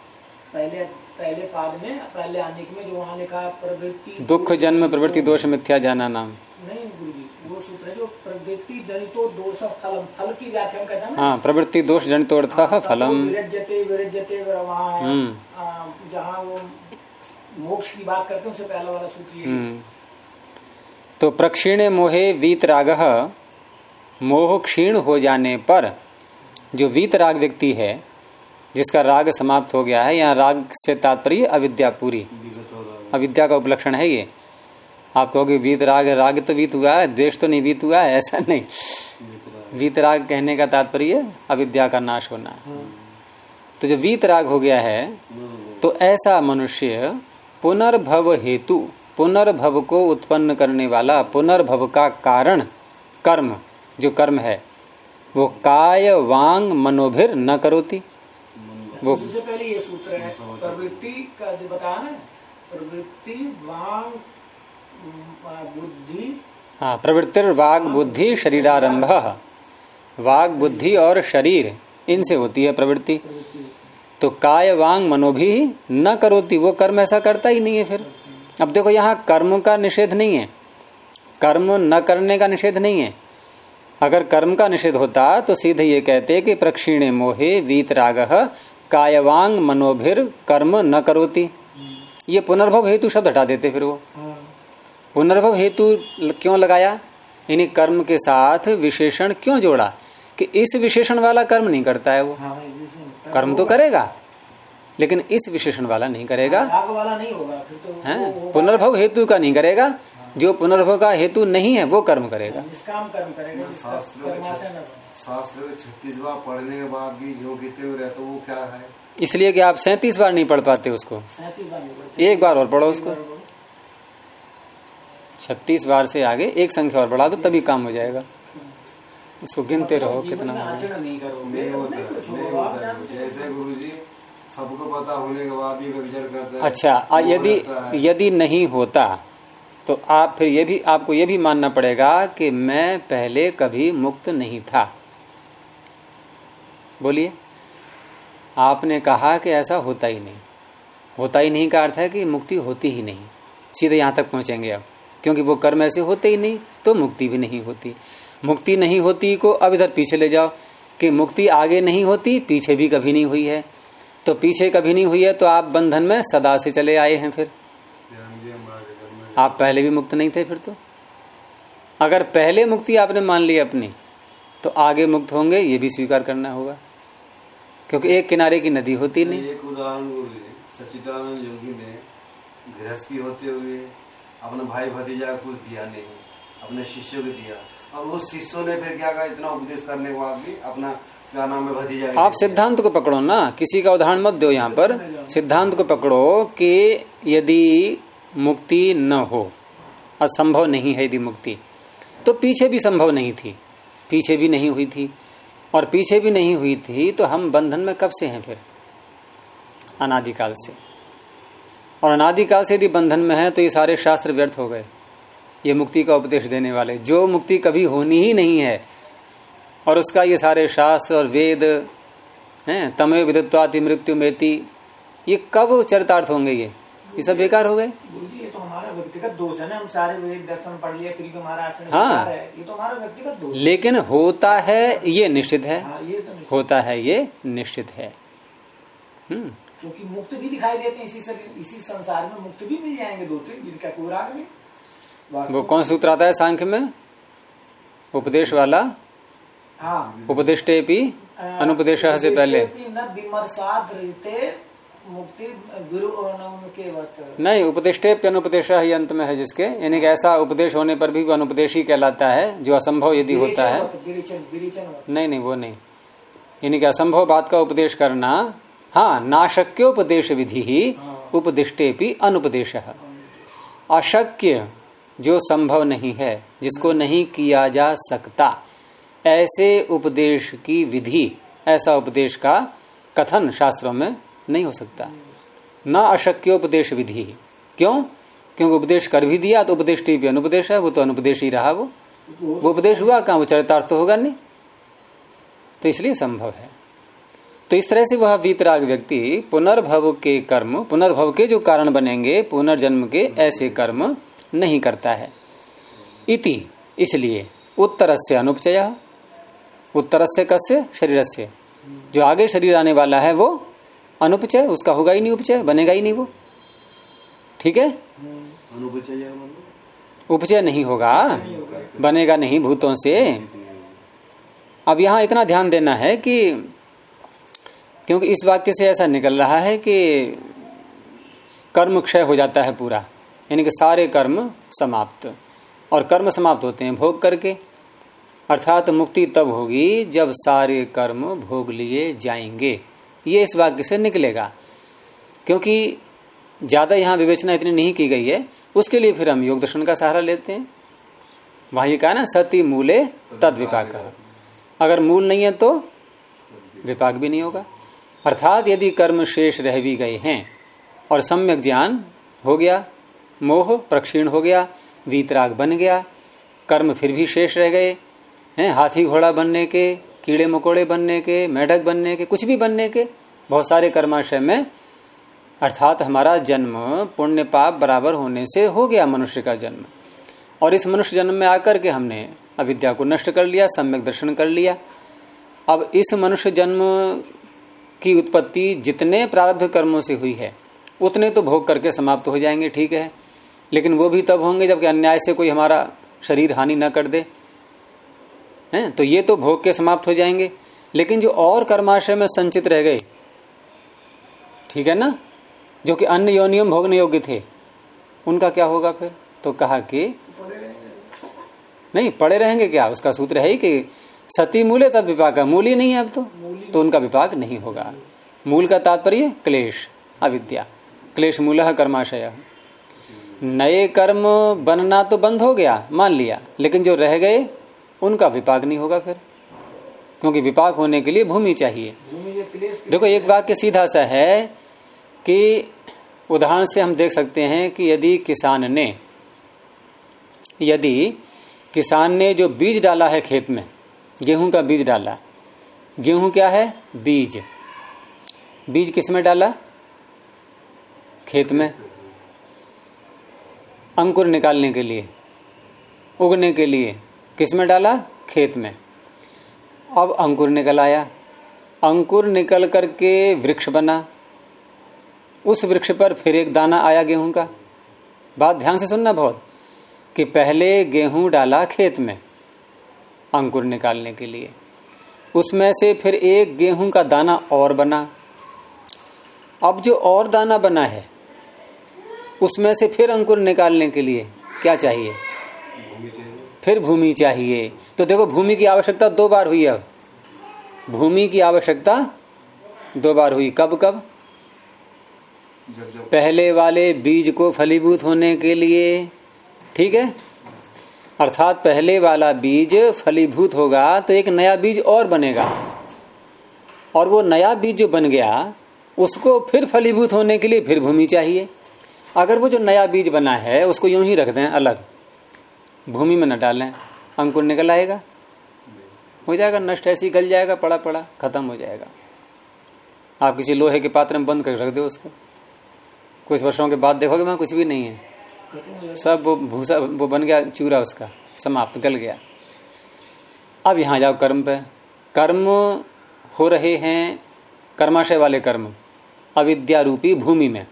पहले पाद में, पहले आने में जो वहाँ लिखा प्रवृत्ति दुख जन्म प्रवृत्ति दोष मिथ्या जाना नाम। नहीं गुरु जी, वो सूत्र है जो प्रवृत्ति जनितो दोष फलम, फल की व्याख्या कहता है ना। हाँ, प्रवृत्ति दोष जनितोऽर्थः फलम। विरज्यते वहाँ जहाँ वो मोक्ष की बात करते हैं, उससे पहला वाला सूत्र ये। तो प्रक्षीणे मोहे वीतरागः, मोह क्षीण हो जाने पर जो वीतराग व्यक्ति है, जिसका राग समाप्त हो गया है, यहाँ राग से तात्पर्य अविद्या पूरी, अविद्या का उपलक्षण है ये। आप कहोगे वीतराग, राग तो वीत हुआ है, द्वेष तो नहीं वीत हुआ है, ऐसा नहीं। वीतराग कहने का तात्पर्य अविद्या का नाश होना। तो जो वीतराग हो गया है, तो ऐसा मनुष्य पुनर्भव हेतु, पुनर्भव को उत्पन्न करने वाला, पुनर्भव का कारण कर्म, जो कर्म है वो काय वांग मनोभिर न करोति। वो सबसे पहले ये सूत्र है प्रवृत्ति का जो बताया ना, प्रवृत्ति वांग बुद्धि। हाँ, प्रवृत्तिर वाग बुद्धि शरीरारंभ, वाग बुद्धि और शरीर, इनसे होती है प्रवृत्ति। तो काय वांग मनोभी न करोति, वो कर्म ऐसा करता ही नहीं है। फिर अब देखो, यहाँ कर्म का निषेध नहीं है, कर्म न करने का निषेध नहीं है। अगर कर्म का निषेध होता तो सीधे ये कहते कि प्रक्षीणे मोहे वीतरागः कायवांग मनोभिर कर्म न करोति। ये पुनर्भव हेतु शब्द हटा देते। फिर वो पुनर्भव हेतु क्यों लगाया, यानी कर्म के साथ विशेषण क्यों जोड़ा, कि इस विशेषण वाला कर्म नहीं करता है वो। कर्म तो करेगा लेकिन इस विशेषण वाला नहीं करेगा, वाला नहीं होगा फिर तो है। पुनर्भव हेतु का नहीं करेगा, जो पुनर्भव का हेतु नहीं है वो कर्म करेगा। निष्काम कर्म करेगा। शास्त्र में 36 बार पढ़ने के बाद भी जो कहते हुए रहते वो क्या है, इसलिए कि आप 37 बार नहीं पढ़ पाते उसको, 37 बार नहीं, एक बार और पढ़ो उसको। 36 बार से आगे एक संख्या और बढ़ा दो, तभी काम हो जाएगा। उसको गिनते रहो कितना नहीं करोगे। जैसे गुरुजी सबको पता होने के बाद भी विचार करते हैं। अच्छा, यदि नहीं होता तो आप फिर ये भी, आपको ये भी मानना पड़ेगा कि मैं पहले कभी मुक्त नहीं था। बोलिए, आपने कहा कि ऐसा होता ही नहीं, होता ही नहीं का अर्थ है कि मुक्ति होती ही नहीं। सीधे यहां तक पहुंचेंगे अब, क्योंकि वो कर्म ऐसे होते ही नहीं तो मुक्ति भी नहीं होती। मुक्ति नहीं होती को अब इधर पीछे ले जाओ कि मुक्ति आगे नहीं होती, पीछे भी कभी नहीं हुई है। तो पीछे कभी नहीं हुई है तो आप बंधन में सदा से चले आए हैं। फिर आप पहले भी मुक्त नहीं थे। फिर तो अगर पहले मुक्ति आपने मान ली अपनी, तो आगे मुक्त होंगे ये भी स्वीकार करना होगा, क्योंकि एक किनारे की नदी होती नहीं। एक उदाहरण सच्चिदानंद योगी ने गृहस्थी होते हुए अपने भाई भतीजा को कुछ दिया नहीं, अपने शिष्यों को दिया, और उस शिष्यों ने फिर क्या कहा, इतना उपदेश करने के बाद भी अपना क्या नाम है भतीजा। आप सिद्धांत को पकड़ो ना, किसी का उदाहरण मत दो। यहाँ पर सिद्धांत को पकड़ो कि यदि मुक्ति न हो, असंभव नहीं है यदि मुक्ति, तो पीछे भी संभव नहीं थी, पीछे भी नहीं हुई थी, और पीछे भी नहीं हुई थी तो हम बंधन में कब से हैं? फिर अनादिकाल से। और अनादिकाल से यदि बंधन में है तो ये सारे शास्त्र व्यर्थ हो गए, ये मुक्ति का उपदेश देने वाले, जो मुक्ति कभी होनी ही नहीं है, और उसका ये सारे शास्त्र और वेद हैं, तमेव विदित्वाति मृत्यु मेति, ये कब चरितार्थ होंगे? ये सब बेकार हो गए। गुरुजी, ये तो हमारा व्यक्तिगत दोष है ना, हम सारे वेद दर्शन पढ़ लिया फिर हमारा आचरण हाँ, है, ये तो हमारा व्यक्तिगत दोष। लेकिन होता है ये निश्चित है। हाँ, ये तो निश्चित होता है ये निश्चित है। क्योंकि मुक्त भी दिखाई देते हैं इसी संसार में, मुक्त भी मिल जाएंगे दो तीन, जिनका कोई राग नहीं। वो कौन सूत्र आता है सांख्य में? उपदेश वाला। हाँ, उपदिष्टे भी अनुपदेश से पहले न विमर्शात रहते मुक्ति गुरु और नाम के बात नहीं, उपदिष्टेप्य अनुपदेश ही अंत में है जिसके, यानी कि ऐसा उपदेश होने पर भी वो अनुपदेशी कहलाता है, जो असंभव यदि होता है। नहीं, वो नहीं, यानी कि असंभव बात का उपदेश करना। हाँ, नाशक्योपदेश विधि ही उपदिष्टेपि अनुपदेश। अशक्य जो संभव नहीं है, जिसको नहीं किया जा सकता, ऐसे उपदेश की विधि, ऐसा उपदेश का कथन शास्त्रों में नहीं हो सकता। न अशक्योपदेश विधि। क्यों? क्योंकि उपदेश कर भी दिया तो उपदेश भी अनुपदेश है, वो तो अनुपदेश ही रहा। वो उपदेश हुआ कहाँ? वो चरितार्थ तो होगा नहीं, तो इसलिए संभव है। तो इस तरह से वह वीतराग व्यक्ति पुनर्भव के कर्म, पुनर्भव के जो कारण बनेंगे पुनर्जन्म के, ऐसे कर्म नहीं करता है। इति, इसलिए उत्तरस्य अनुपचय, उत्तरस्य कस्य? शरीरस्य, जो आगे शरीर आने वाला है वो अनुपचय, उसका होगा ही नहीं उपचय, बनेगा ही नहीं वो। ठीक है, उपचय नहीं होगा, बनेगा नहीं भूतों से। अब यहां इतना ध्यान देना है कि क्योंकि इस वाक्य से ऐसा निकल रहा है कि कर्म क्षय हो जाता है पूरा, यानी कि सारे कर्म समाप्त, और कर्म समाप्त होते हैं भोग करके, अर्थात मुक्ति तब होगी जब सारे कर्म भोग लिए जाएंगे। ये इस वाक्य से निकलेगा, क्योंकि ज्यादा यहां विवेचना इतनी नहीं की गई है। उसके लिए फिर हम योग दर्शन का सहारा लेते हैं। वहां ये कहा ना, सति मूले तद विपाक। अगर मूल नहीं है तो विपाक भी नहीं होगा। अर्थात यदि कर्म शेष रह भी गए हैं और सम्यक ज्ञान हो गया, मोह प्रक्षीण हो गया, वीतराग बन गया, कर्म फिर भी शेष रह गए हैं, हाथी घोड़ा बनने के, कीड़े मकोड़े बनने के, मेढक बनने के, कुछ भी बनने के, बहुत सारे कर्माशय में, अर्थात हमारा जन्म पुण्य पाप बराबर होने से हो गया मनुष्य का जन्म, और इस मनुष्य जन्म में आकर के हमने अविद्या को नष्ट कर लिया, सम्यक दर्शन कर लिया। अब इस मनुष्य जन्म की उत्पत्ति जितने प्रारब्ध कर्मों से हुई है उतने तो भोग करके समाप्त हो जाएंगे, ठीक है, लेकिन वो भी तब होंगे जबकि अन्याय से कोई हमारा शरीर हानि न कर दे, हैं, तो ये तो भोग के समाप्त हो जाएंगे। लेकिन जो और कर्माशय में संचित रह गए, ठीक है ना, जो कि अन्य योनियों में भोगने योग्य थे, उनका क्या होगा फिर? तो कहा कि नहीं, पड़े रहेंगे क्या? उसका सूत्र है ही कि सती मूले तद विपाक। मूल ही नहीं है अब तो उनका विपाक नहीं होगा। मूल का तात्पर्य क्लेश, अविद्या, क्लेश मूलः कर्माशय। नए कर्म बनना तो बंद हो गया, मान लिया, लेकिन जो रह गए उनका विपाक नहीं होगा फिर, क्योंकि विपाक होने के लिए भूमि चाहिए। देखो, एक वाक्य सीधा सा है कि उदाहरण से हम देख सकते हैं कि यदि किसान ने जो बीज डाला है खेत में, गेहूं का बीज डाला, गेहूं क्या है? बीज। बीज किस में डाला? खेत में, अंकुर निकालने के लिए, उगने के लिए किस में डाला? खेत में। अब अंकुर निकल आया, अंकुर निकल करके वृक्ष बना, उस वृक्ष पर फिर एक दाना आया गेहूं का। बात ध्यान से सुनना बहुत, कि पहले गेहूं डाला खेत में अंकुर निकालने के लिए, उसमें से फिर एक गेहूं का दाना और बना। अब जो और दाना बना है उसमें से फिर अंकुर निकालने के लिए क्या चाहिए? फिर भूमि चाहिए। तो देखो, भूमि की आवश्यकता 2 बार हुई। अब भूमि की आवश्यकता 2 बार हुई। कब कब? पहले वाले बीज को फलीभूत होने के लिए, ठीक है, अर्थात पहले वाला बीज फलीभूत होगा तो एक नया बीज और बनेगा, और वो नया बीज जो बन गया उसको फिर फलीभूत होने के लिए फिर भूमि चाहिए। अगर वो जो नया बीज बना है उसको यूं ही रख दें अलग, भूमि में न डालें, अंकुर निकल आएगा, हो जाएगा नष्ट, ऐसे ही गल जाएगा, पड़ा पड़ा खत्म हो जाएगा। आप किसी लोहे के पात्र में बंद कर रख दो उसको, कुछ वर्षों के बाद देखोगे वहां कुछ भी नहीं है, सब वो भूसा वो बन गया, चूरा उसका समाप्त, गल गया। अब यहां जाओ कर्म पे। कर्म हो रहे हैं, कर्माशय वाले कर्म अविद्या रूपी भूमि में,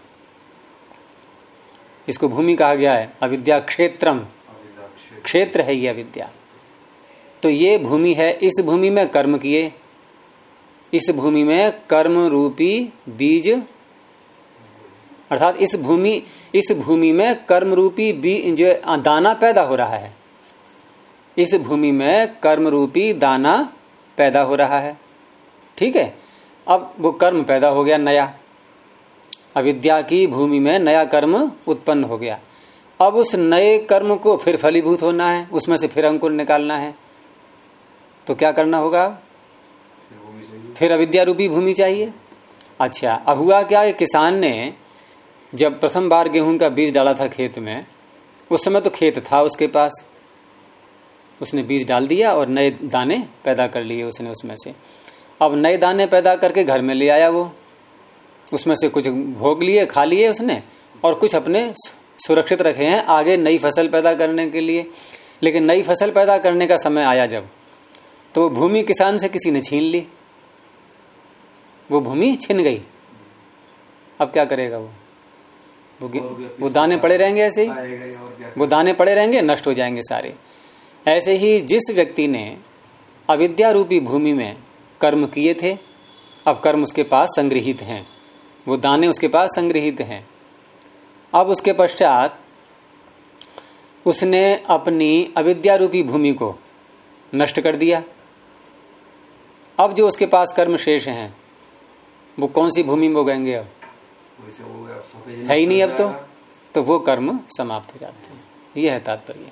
इसको भूमि कहा गया है। अविद्या क्षेत्रम, क्षेत्र है ये अविद्या। तो ये भूमि है, इस भूमि में कर्म किए, इस भूमि में कर्म रूपी बीज अर्थात इस भूमि में कर्म रूपी जो दाना पैदा हो रहा है, इस भूमि में कर्म रूपी दाना पैदा हो रहा है। ठीक है, अब वो कर्म पैदा हो गया नया, अविद्या की भूमि में नया कर्म उत्पन्न हो गया। अब उस नए कर्म को फिर फलीभूत होना है, उसमें से फिर अंकुर निकालना है, तो क्या करना होगा? फिर अविद्या रूपी भूमि चाहिए। अच्छा, अब हुआ क्या, एक किसान ने जब प्रथम बार गेहूं का बीज डाला था खेत में, उस समय तो खेत था उसके पास, उसने बीज डाल दिया और नए दाने पैदा कर लिए उसने उसमें से। अब नए दाने पैदा करके घर में ले आया, वो उसमें से कुछ भोग लिए, खा लिए उसने, और कुछ अपने सुरक्षित रखे हैं आगे नई फसल पैदा करने के लिए। लेकिन नई फसल पैदा करने का समय आया जब, तो वो भूमि किसान से किसी ने छीन ली, वो भूमि छिन गई। अब क्या करेगा वो दाने पड़े रहेंगे ऐसे ही, वो दाने पड़े रहेंगे, नष्ट हो जाएंगे सारे। ऐसे ही जिस व्यक्ति ने अविद्या रूपी भूमि में कर्म किए थे, अब कर्म उसके पास संग्रहित हैं, वो दाने उसके पास संग्रहित हैं। अब उसके पश्चात उसने अपनी अविद्या रूपी भूमि को नष्ट कर दिया। अब जो उसके पास कर्म शेष हैं, वो कौन सी भूमि में उगेंगे? अब है ही नहीं अब तो वो कर्म समाप्त हो जाते हैं। यह है तात्पर्य।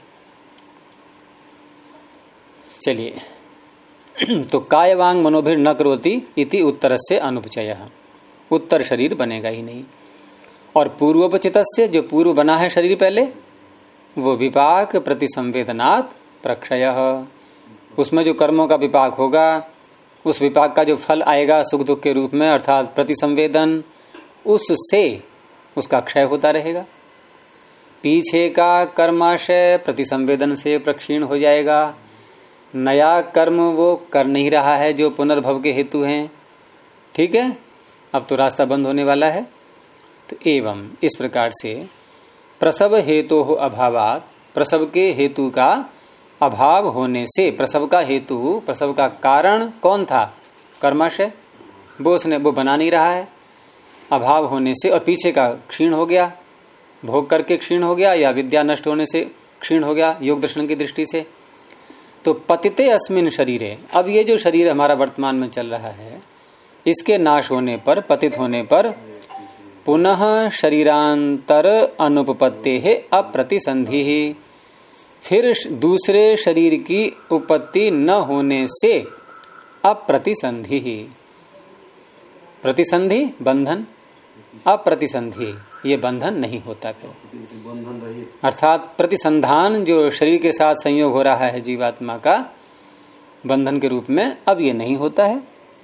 चलिए, तो काय वांग मनोभिर न करोति इति उत्तरस्य अनुपचयः, उत्तर शरीर बनेगा ही नहीं। और पूर्वोपचितस्य, जो पूर्व बना है शरीर पहले, वो विपाक प्रतिसंवेदनात् प्रक्षयः, उसमें जो कर्मों का विपाक होगा, उस विपाक का जो फल आएगा सुख दुख के रूप में, अर्थात प्रतिसंवेदन, उससे उसका क्षय होता रहेगा। पीछे का कर्माशय प्रतिसंवेदन से प्रक्षीण हो जाएगा, नया कर्म वो कर नहीं रहा है जो पुनर्भव के हेतु हैं। ठीक है, अब तो रास्ता बंद होने वाला है। तो एवं इस प्रकार से प्रसव हेतु अभावात, प्रसव के हेतु का अभाव होने से, प्रसव का हेतु, प्रसव का कारण कौन था? कर्माशय, वो बना नहीं रहा है, अभाव होने से, और पीछे का क्षीण हो गया, भोग करके क्षीण हो गया, या विद्या नष्ट होने से क्षीण हो गया योग दर्शन की दृष्टि से। तो पतिते अस्मिन शरीरे, अब ये जो शरीर हमारा वर्तमान में चल रहा है, इसके नाश होने पर, पतित होने पर, पुनः शरीरांतर अनुपपत्ति है अप्रतिसंधि, फिर दूसरे शरीर की उपपत्ति न होने से अप्रतिसंधि, प्रतिसंधि बंधन, अप्रतिसंधि ये बंधन नहीं होता फिर, अर्थात प्रतिसंधान जो शरीर के साथ संयोग हो रहा है जीवात्मा का बंधन के रूप में, अब ये नहीं होता है।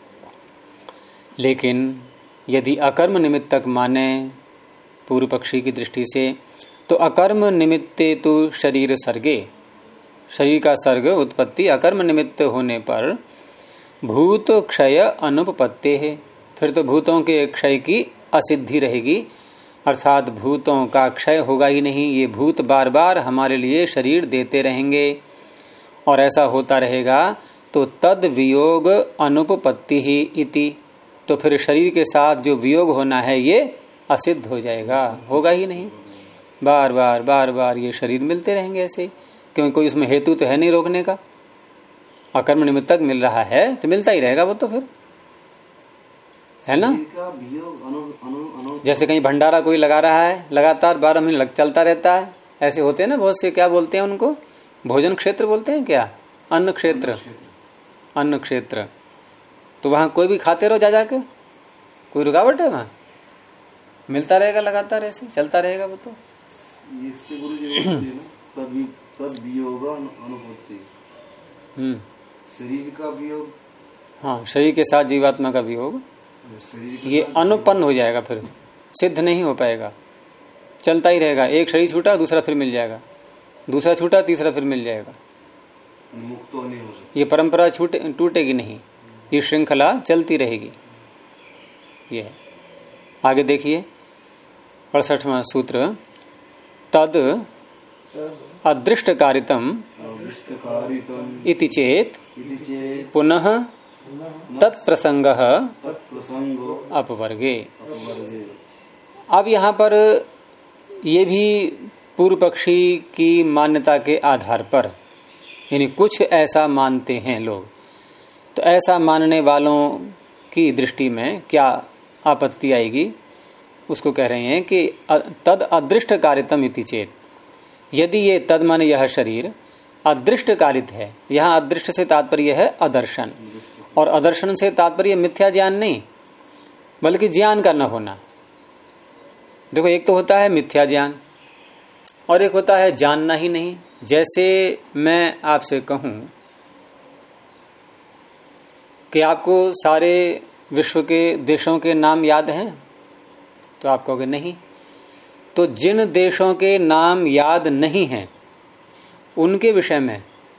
लेकिन यदि अकर्म निमित्तक माने पूर्व पक्षी की दृष्टि से, तो अकर्म निमित्ते तो शरीर सर्गे, शरीर का सर्ग उत्पत्ति अकर्म निमित्त होने पर भूत क्षय अनुपपत्ति है, फिर तो भूतों के क्षय की असिद्धि रहेगी, अर्थात भूतों का क्षय होगा ही नहीं। ये भूत बार बार हमारे लिए शरीर देते रहेंगे और ऐसा होता रहेगा, तो तद वियोग अनुपपत्ति ही इति, तो फिर शरीर के साथ जो वियोग होना है ये असिद्ध हो जाएगा, होगा ही नहीं। बार बार ये शरीर मिलते रहेंगे ऐसे, क्योंकि कोई उसमें हेतु तो है नहीं रोकने का, अकर्म निमित्तक मिल रहा है तो मिलता ही रहेगा वो तो फिर, है ना। जैसे कहीं भंडारा कोई लगा रहा है, लगातार 12 महीने चलता रहता है, ऐसे होते हैं ना बहुत से, क्या बोलते हैं उनको, भोजन क्षेत्र बोलते हैं क्या, अन्न क्षेत्र, अन्न क्षेत्र। तो वहां कोई भी खाते रहो जा जाके, कोई रुकावट है वहां, मिलता रहेगा लगातार, ऐसे चलता रहेगा वो तो। इसके गुरु जी तद वियोग अनुपत्ति, शरीर का वियोग, हाँ शरीर के साथ जीवात्मा का वियोग, ये अनुपन्न हो जाएगा, फिर सिद्ध नहीं हो पाएगा, चलता ही रहेगा। एक शरीर छूटा दूसरा फिर मिल जाएगा, दूसरा छूटा तीसरा फिर मिल जाएगा, मुक्त नहीं हो सकता। ये परंपरा टूटेगी नहीं, ये श्रृंखला चलती रहेगी। ये है। आगे देखिए 68वां सूत्र, तद अदृष्टकारितम इति चेत पुनः तत्प्रसंग अपवर्गे। अब यहां पर ये भी पूर्व पक्षी की मान्यता के आधार पर, यानी कुछ ऐसा मानते हैं लोग, तो ऐसा मानने वालों की दृष्टि में क्या आपत्ति आएगी, उसको कह रहे हैं कि तद अदृष्ट कारितम इति चेत, यदि ये तद माने यह शरीर अदृष्ट कारित है। यहां अदृष्ट से तात्पर्य है अदर्शन, और अदर्शन से तात्पर्य मिथ्या ज्ञान नहीं बल्कि ज्ञान का न होना। देखो, एक तो होता है मिथ्या ज्ञान और एक होता है जानना ही नहीं। जैसे मैं आपसे कहूं कि आपको सारे विश्व के देशों के नाम याद हैं, तो आप कहोगे नहीं। तो जिन देशों के नाम याद नहीं हैं उनके विषय में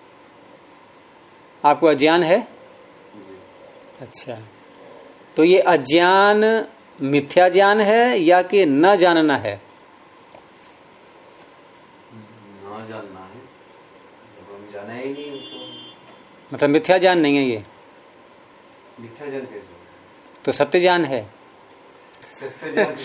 आपको अज्ञान है। अच्छा, तो ये अज्ञान मिथ्या ज्ञान है या कि न जानना है? न जानना है, हम जाना ही नहीं तो मतलब मिथ्या ज्ञान नहीं है, ये मिथ्या ज्ञान कैसे? तो सत्य ज्ञान है। सत्य ज्ञान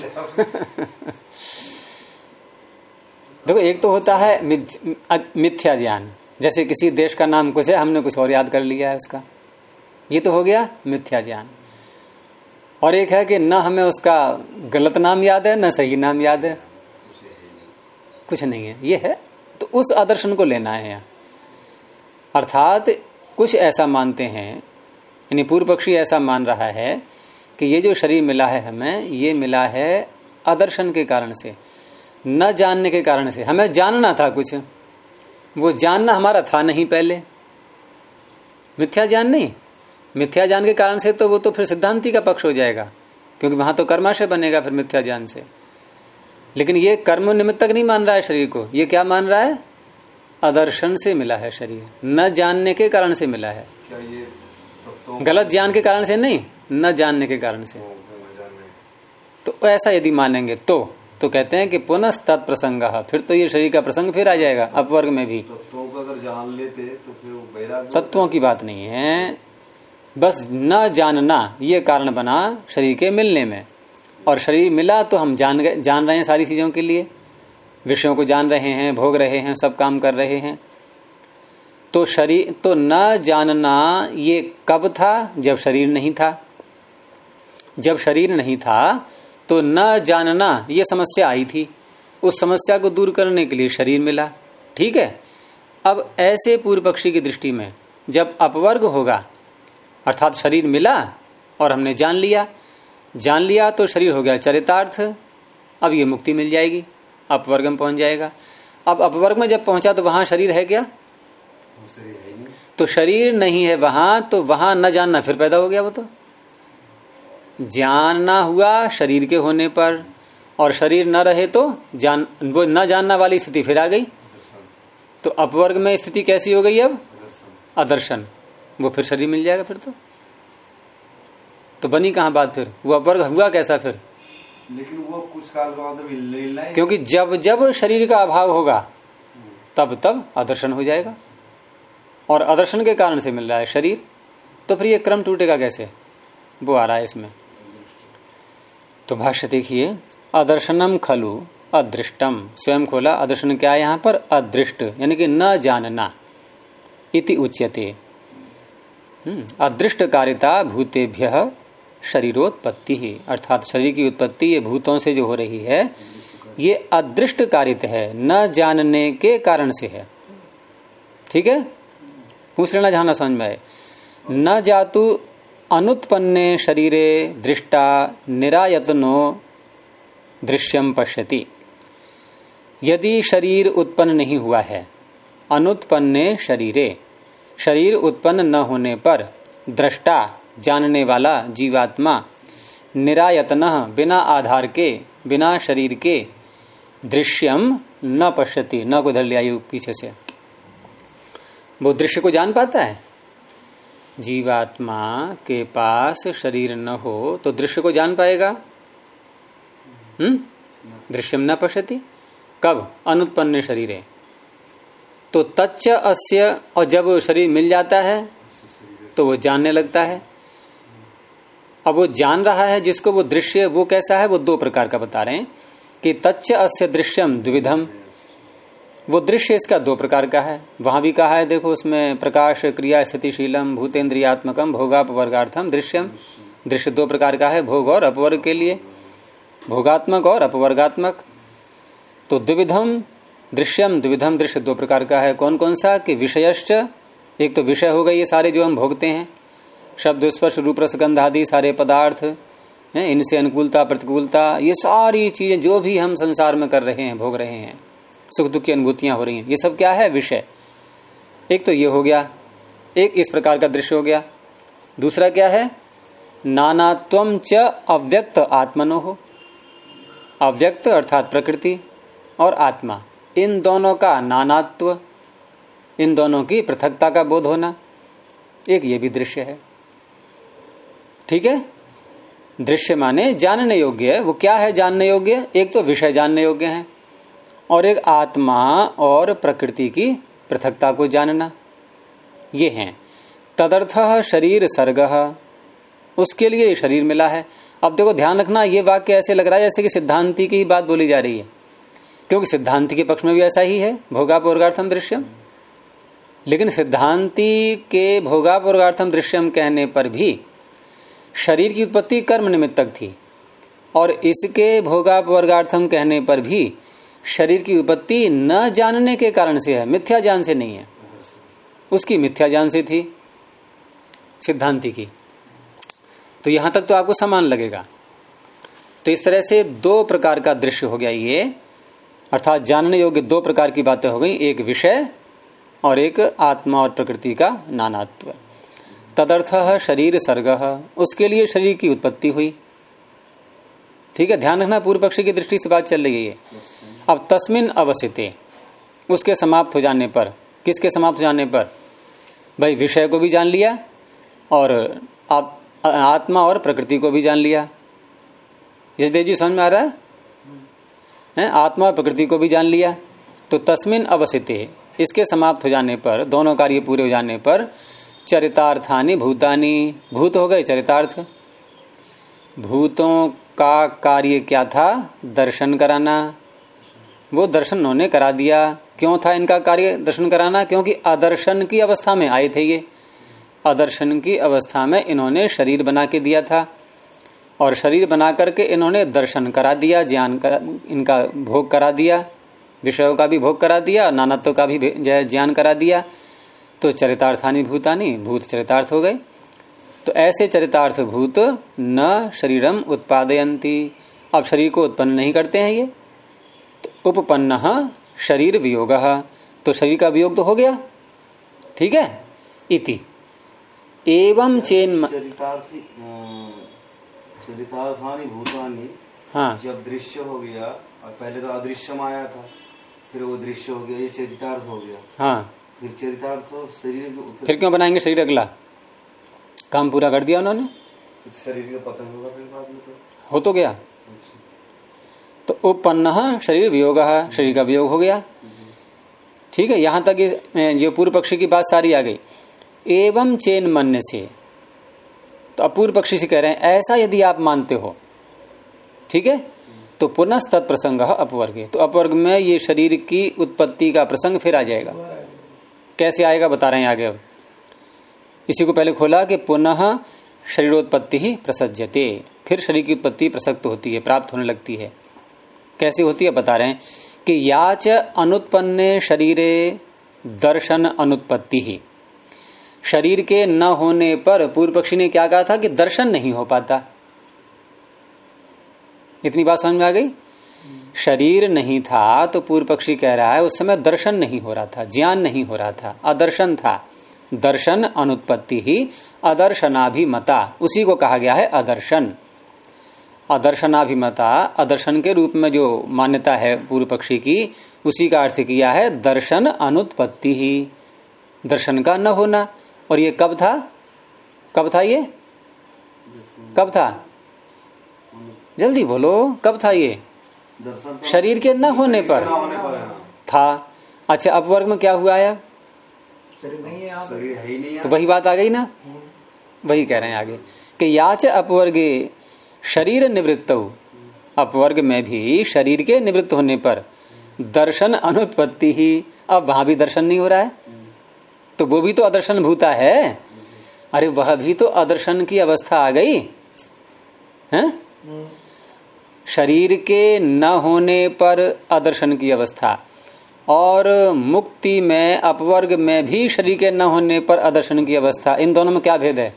देखो, एक तो होता है मिथ्या ज्ञान, जैसे किसी देश का नाम कुछ है, हमने कुछ और याद कर लिया है उसका, ये तो हो गया मिथ्या ज्ञान। और एक है कि न हमें उसका गलत नाम याद है न सही नाम याद है, कुछ नहीं है, ये है। तो उस आदर्शन को लेना है यहाँ। अर्थात कुछ ऐसा मानते हैं, यानी पूर्व पक्षी ऐसा मान रहा है कि ये जो शरीर मिला है हमें, ये मिला है आदर्शन के कारण से, न जानने के कारण से। हमें जानना था कुछ, वो जानना हमारा था नहीं पहले, मिथ्या ज्ञान नहीं। मिथ्या ज्ञान के कारण से तो वो तो फिर सिद्धांति का पक्ष हो जाएगा, क्योंकि वहां तो कर्माशय बनेगा फिर मिथ्या ज्ञान से। लेकिन ये कर्म निमित्तक नहीं मान रहा है शरीर को, ये क्या मान रहा है? आदर्शन से मिला है शरीर, न जानने के कारण से मिला है। क्या ये गलत ज्ञान के कारण से नहीं, न जानने के कारण से। तो ऐसा यदि मानेंगे तो कहते हैं कि पुनः तत्प्रसंग, फिर तो ये शरीर का प्रसंग फिर आ जाएगा अपवर्ग में भी। तत्वों को अगर जान लेते तो फिर वो वैराग्य। तत्वों की बात नहीं है, बस न जानना ये कारण बना शरीर के मिलने में। और शरीर मिला तो हम जान रहे हैं सारी चीजों के लिए, विषयों को जान रहे हैं, भोग रहे हैं, सब काम कर रहे हैं। तो शरीर तो न जानना ये कब था? जब शरीर नहीं था। जब शरीर नहीं था तो न जानना ये समस्या आई थी, उस समस्या को दूर करने के लिए शरीर मिला। ठीक है, अब ऐसे पूर्व पक्षी की दृष्टि में जब अपवर्ग होगा, अर्थात शरीर मिला और हमने जान लिया तो शरीर हो गया चरितार्थ, अब ये मुक्ति मिल जाएगी, अपवर्ग में पहुंच जाएगा। अब अपवर्ग में जब पहुंचा तो वहां शरीर है क्या? तो शरीर नहीं है वहां, तो वहां न जानना फिर पैदा हो गया। वो तो जानना हुआ शरीर के होने पर, और शरीर न रहे तो वो न जानना वाली स्थिति फिर आ गई। तो अपवर्ग में स्थिति कैसी हो गई? अब आदर्शन, वो फिर शरीर मिल जाएगा फिर तो बनी कहां बात? फिर वो अपवर्ग हुआ कैसा फिर? लेकिन वो कुछ काल के बाद मिलना है, क्योंकि जब शरीर का अभाव होगा तब आदर्शन हो जाएगा, और आदर्शन के कारण से मिल रहा है शरीर। तो फिर ये क्रम टूटेगा कैसे? वो आ रहा है इसमें। तो भाष्य देखिए, अदर्शनम खलु अदृष्टम, स्वयं खोला। अदर्शन क्या है यहां पर? अदृष्ट, यानी कि न जानना। इति उच्यते। अदृष्ट कारिता भूतेभ्य शरीरोत्पत्ति ही, अर्थात शरीर की उत्पत्ति ये भूतों से जो हो रही है ये अदृष्ट कारित है, न जानने के कारण से है। ठीक है, पूछ लेना जहां न समझ में आए। न जातु अनुत्पन्ने शरीरे दृष्टा निरायतनो दृश्यम पश्यति। यदि शरीर उत्पन्न नहीं हुआ है, अनुत्पन्ने शरीरे, शरीर उत्पन्न न होने पर दृष्टा जानने वाला जीवात्मा निरायतनः बिना आधार के, बिना शरीर के, दृश्यम न पश्यति, न को धर लिया पीछे से, वो दृश्य को जान पाता है। जीवात्मा के पास शरीर न हो तो दृश्य को जान पाएगा? दृश्यम न पश्यति। कब? अनुत्पन्न शरीरे। तो तच्च अस्य, और जब शरीर मिल जाता है तो वो जानने लगता है। अब वो जान रहा है जिसको वो दृश्य, वो कैसा है, वो दो प्रकार का बता रहे हैं कि तच्च अस्य दृश्यम द्विविधम, वो दृश्य इसका दो प्रकार का है। वहां भी कहा है, देखो उसमें प्रकाश क्रिया स्थितिशीलम भूतेन्द्रियात्मकम भोगापवर्गार्थम दृश्यम। दृश्य दो प्रकार का है, भोग और अपवर्ग के लिए, भोगात्मक और अपवर्गात्मक। तो द्विविधम दृश्यम, द्विविधम दृश्य दो प्रकार का है। कौन कौन सा? कि विषयश्च, एक तो विषय हो गए ये सारे जो हम भोगते हैं, शब्द स्पर्श रूप रसगंध आदि सारे पदार्थ हैं, इनसे अनुकूलता प्रतिकूलता, ये सारी चीजें जो भी हम संसार में कर रहे हैं, भोग रहे हैं, सुख दुख की अनुभूतियां हो रही हैं, ये सब क्या है? विषय। एक तो ये हो गया, एक इस प्रकार का दृश्य हो गया। दूसरा क्या है? नानात्वम च अव्यक्त आत्मनो हो, अव्यक्त अर्थात प्रकृति और आत्मा, इन दोनों का नानात्व, इन दोनों की पृथकता का बोध होना, एक ये भी दृश्य है। ठीक है, दृश्य माने जानने योग्य है। वो क्या है जानने योग्य? एक तो विषय जानने योग्य है और एक आत्मा और प्रकृति की पृथकता को जानना, ये है। तदर्थः शरीर सर्गः, उसके लिए शरीर मिला है। अब देखो ध्यान रखना, ये वाक्य ऐसे लग रहा है जैसे कि सिद्धांति की ही बात बोली जा रही है, क्योंकि सिद्धांति के पक्ष में भी ऐसा ही है, भोगापवर्गार्थम दृश्यम। लेकिन सिद्धांति के भोगापवर्गार्थम दृश्यम कहने पर भी शरीर की उत्पत्ति कर्म निमित्तक थी, और इसके भोगापवर्गार्थम कहने पर भी शरीर की उत्पत्ति न जानने के कारण से है, मिथ्या ज्ञान से नहीं है। उसकी मिथ्या ज्ञान से थी सिद्धांति की। तो यहां तक तो आपको समान लगेगा। तो इस तरह से दो प्रकार का दृश्य हो गया ये, अर्थात जानने योग्य दो प्रकार की बातें हो गई, एक विषय और एक आत्मा और प्रकृति का नानात्व। तदर्थः शरीर सर्गः, उसके लिए शरीर की उत्पत्ति हुई। ठीक है, ध्यान रखना, पूर्व पक्षी की दृष्टि से बात चल रही है। अब तस्मिन अवसिते, उसके समाप्त हो जाने पर, किसके समाप्त हो जाने पर? भाई विषय को भी जान लिया और आत्मा और प्रकृति को भी जान लिया। ये देव जी समझ में आ रहा है? आत्मा और प्रकृति को भी जान लिया। तो तस्मिन अवसिते, इसके समाप्त हो जाने पर, दोनों कार्य पूरे हो जाने पर, चरितार्थानि भूतानि, भूत हो गए चरितार्थ। भूतों का कार्य क्या था? दर्शन कराना। वो दर्शन उन्होंने करा दिया। क्यों था इनका कार्य दर्शन कराना? क्योंकि अदर्शन की अवस्था में आए थे ये। अदर्शन की अवस्था में इन्होंने शरीर बना के दिया था, और शरीर बना करके इन्होंने दर्शन करा दिया, ज्ञान करा, इनका भोग करा दिया, विषयों का भी भोग करा दिया, नानात्व का भी ज्ञान करा दिया। तो चरितार्थानि भूतानि, भूत चरितार्थ हो गए। तो ऐसे चरितार्थ भूत न शरीरम उत्पादयन्ति, अब शरीर को उत्पन्न नहीं करते हैं ये। तो उपपन्नः शरीर वियोगः, तो शरीर का वियोग तो हो गया। ठीक है, इति एवं चेन चरितार्थानि भूतानि, हाँ, जब दृश्य हो गया, और पहले तो अदृश्यम आया था, फिर वो दृश्य हो गया, ये चरितार्थ हो गया। हाँ, फिर चरितार्थ तो शरीर, फिर क्यों बनाएंगे शरीर? अगला काम पूरा कर दिया उन्होंने, शरीर का पतन होगा फिर बाद में, तो हो तो गया। तो उपपन्नः शरीर वियोगः, शरीर का वियोग हो गया। ठीक है, यहां तक जो पूर्व पक्षी की बात सारी आ गई। एवं चेन मन्य से, तो अपूर्व पक्षी से कह रहे हैं ऐसा यदि आप मानते हो, ठीक है, तो पुनः तत्प्रसंग अपवर्गे, तो अपवर्ग में ये शरीर की उत्पत्ति का प्रसंग फिर आ जाएगा। कैसे आएगा बता रहे हैं आगे। अब इसी को पहले खोला कि पुनः शरीरोत्पत्ति ही प्रसज्यते, फिर शरीर की उत्पत्ति प्रसक्त होती है, प्राप्त होने लगती है। कैसे होती है बता रहे हैं कि याच अनुत्पन्ने शरीरे दर्शन अनुत्पत्ति ही, शरीर के न होने पर पूर्व पक्षी ने क्या कहा था कि दर्शन नहीं हो पाता। इतनी बात समझ में आ गई। शरीर नहीं था तो पूर्व पक्षी कह रहा है उस समय दर्शन नहीं हो रहा था, ज्ञान नहीं हो रहा था, अदर्शन था। दर्शन अनुत्पत्ति ही अदर्शनाभिमता, उसी को कहा गया है अदर्शन। अदर्शनाभिमता, अदर्शन के रूप में जो मान्यता है पूर्व पक्षी की, उसी का अर्थ किया है दर्शन अनुत्पत्ति ही, दर्शन का न होना। और ये कब था? कब था ये? कब था? जल्दी बोलो, कब था ये? शरीर के न होने पर था। अच्छा, अपवर्ग में क्या हुआ है? शरीर नहीं है, शरीर है ही नहीं है। तो वही बात आ गई ना, वही कह रहे हैं आगे कि याच अपवर्गे शरीर निवृत्त, अपवर्ग में भी शरीर के निवृत्त होने पर दर्शन अनुत्पत्ति ही, अब वहां भी दर्शन नहीं हो रहा है, तो वो भी तो अदर्शन भूता है। अरे वह भी तो अदर्शन की अवस्था आ गई है। शरीर के न होने पर अदर्शन की अवस्था, और मुक्ति में अपवर्ग में भी शरीर के न होने पर अदर्शन की अवस्था, इन दोनों में क्या भेद है?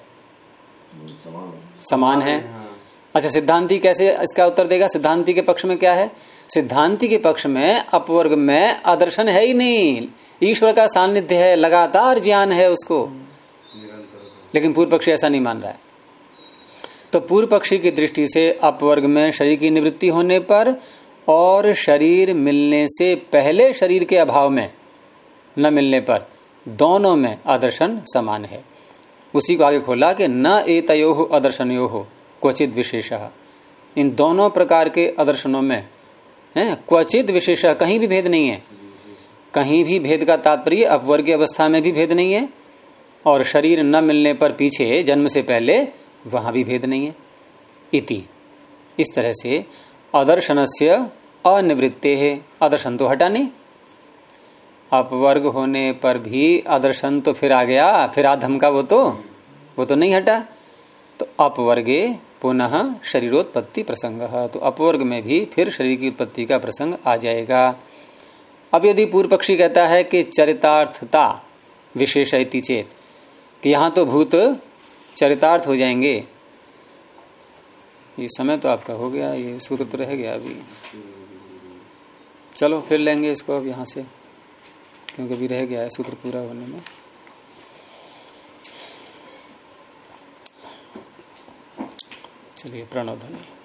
समान है। अच्छा, सिद्धांती कैसे इसका उत्तर देगा? सिद्धांती के पक्ष में क्या है? सिद्धांती के पक्ष में अपवर्ग में अदर्शन है ही नहीं, ईश्वर का सान्निध्य है, लगातार ज्ञान है उसको, लेकिन पूर्व पक्षी ऐसा नहीं मान रहा है। तो पूर्व पक्षी की दृष्टि से अपवर्ग में शरीर की निवृत्ति होने पर और शरीर मिलने से पहले शरीर के अभाव में न मिलने पर दोनों में आदर्शन समान है। उसी को आगे खोला कि न एतयोः अदर्शनयोः क्वचित विशेषः, इन दोनों प्रकार के अदर्शनों में है क्वचित विशेषः, कहीं भी भेद नहीं है। कहीं भी भेद का तात्पर्य अपवर्ग की अवस्था में भी भेद नहीं है, और शरीर न मिलने पर पीछे जन्म से पहले वहां भी भेद नहीं है। इति, इस तरह से अदर्शनस्य अनिवृत्ते है, अदर्शन तो हटा नहीं, अपवर्ग होने पर भी अदर्शन तो फिर आ गया, फिर आधम का वो तो नहीं हटा। तो अपवर्गे पुनः शरीरोत्पत्ति प्रसंग, तो अपवर्ग में भी फिर शरीर की उत्पत्ति का प्रसंग आ जाएगा। अब यदि पूर्व पक्षी कहता है कि चरितार्थता विशेष इति चेत, कि यहां तो भूत चरितार्थ हो जाएंगे, ये समय तो आपका हो गया, ये सूत्र तो रह गया अभी, चलो फिर लेंगे इसको अब यहां से, क्योंकि अभी रह गया है सूत्र पूरा होने में। चलिए, प्रणव ध्वनि।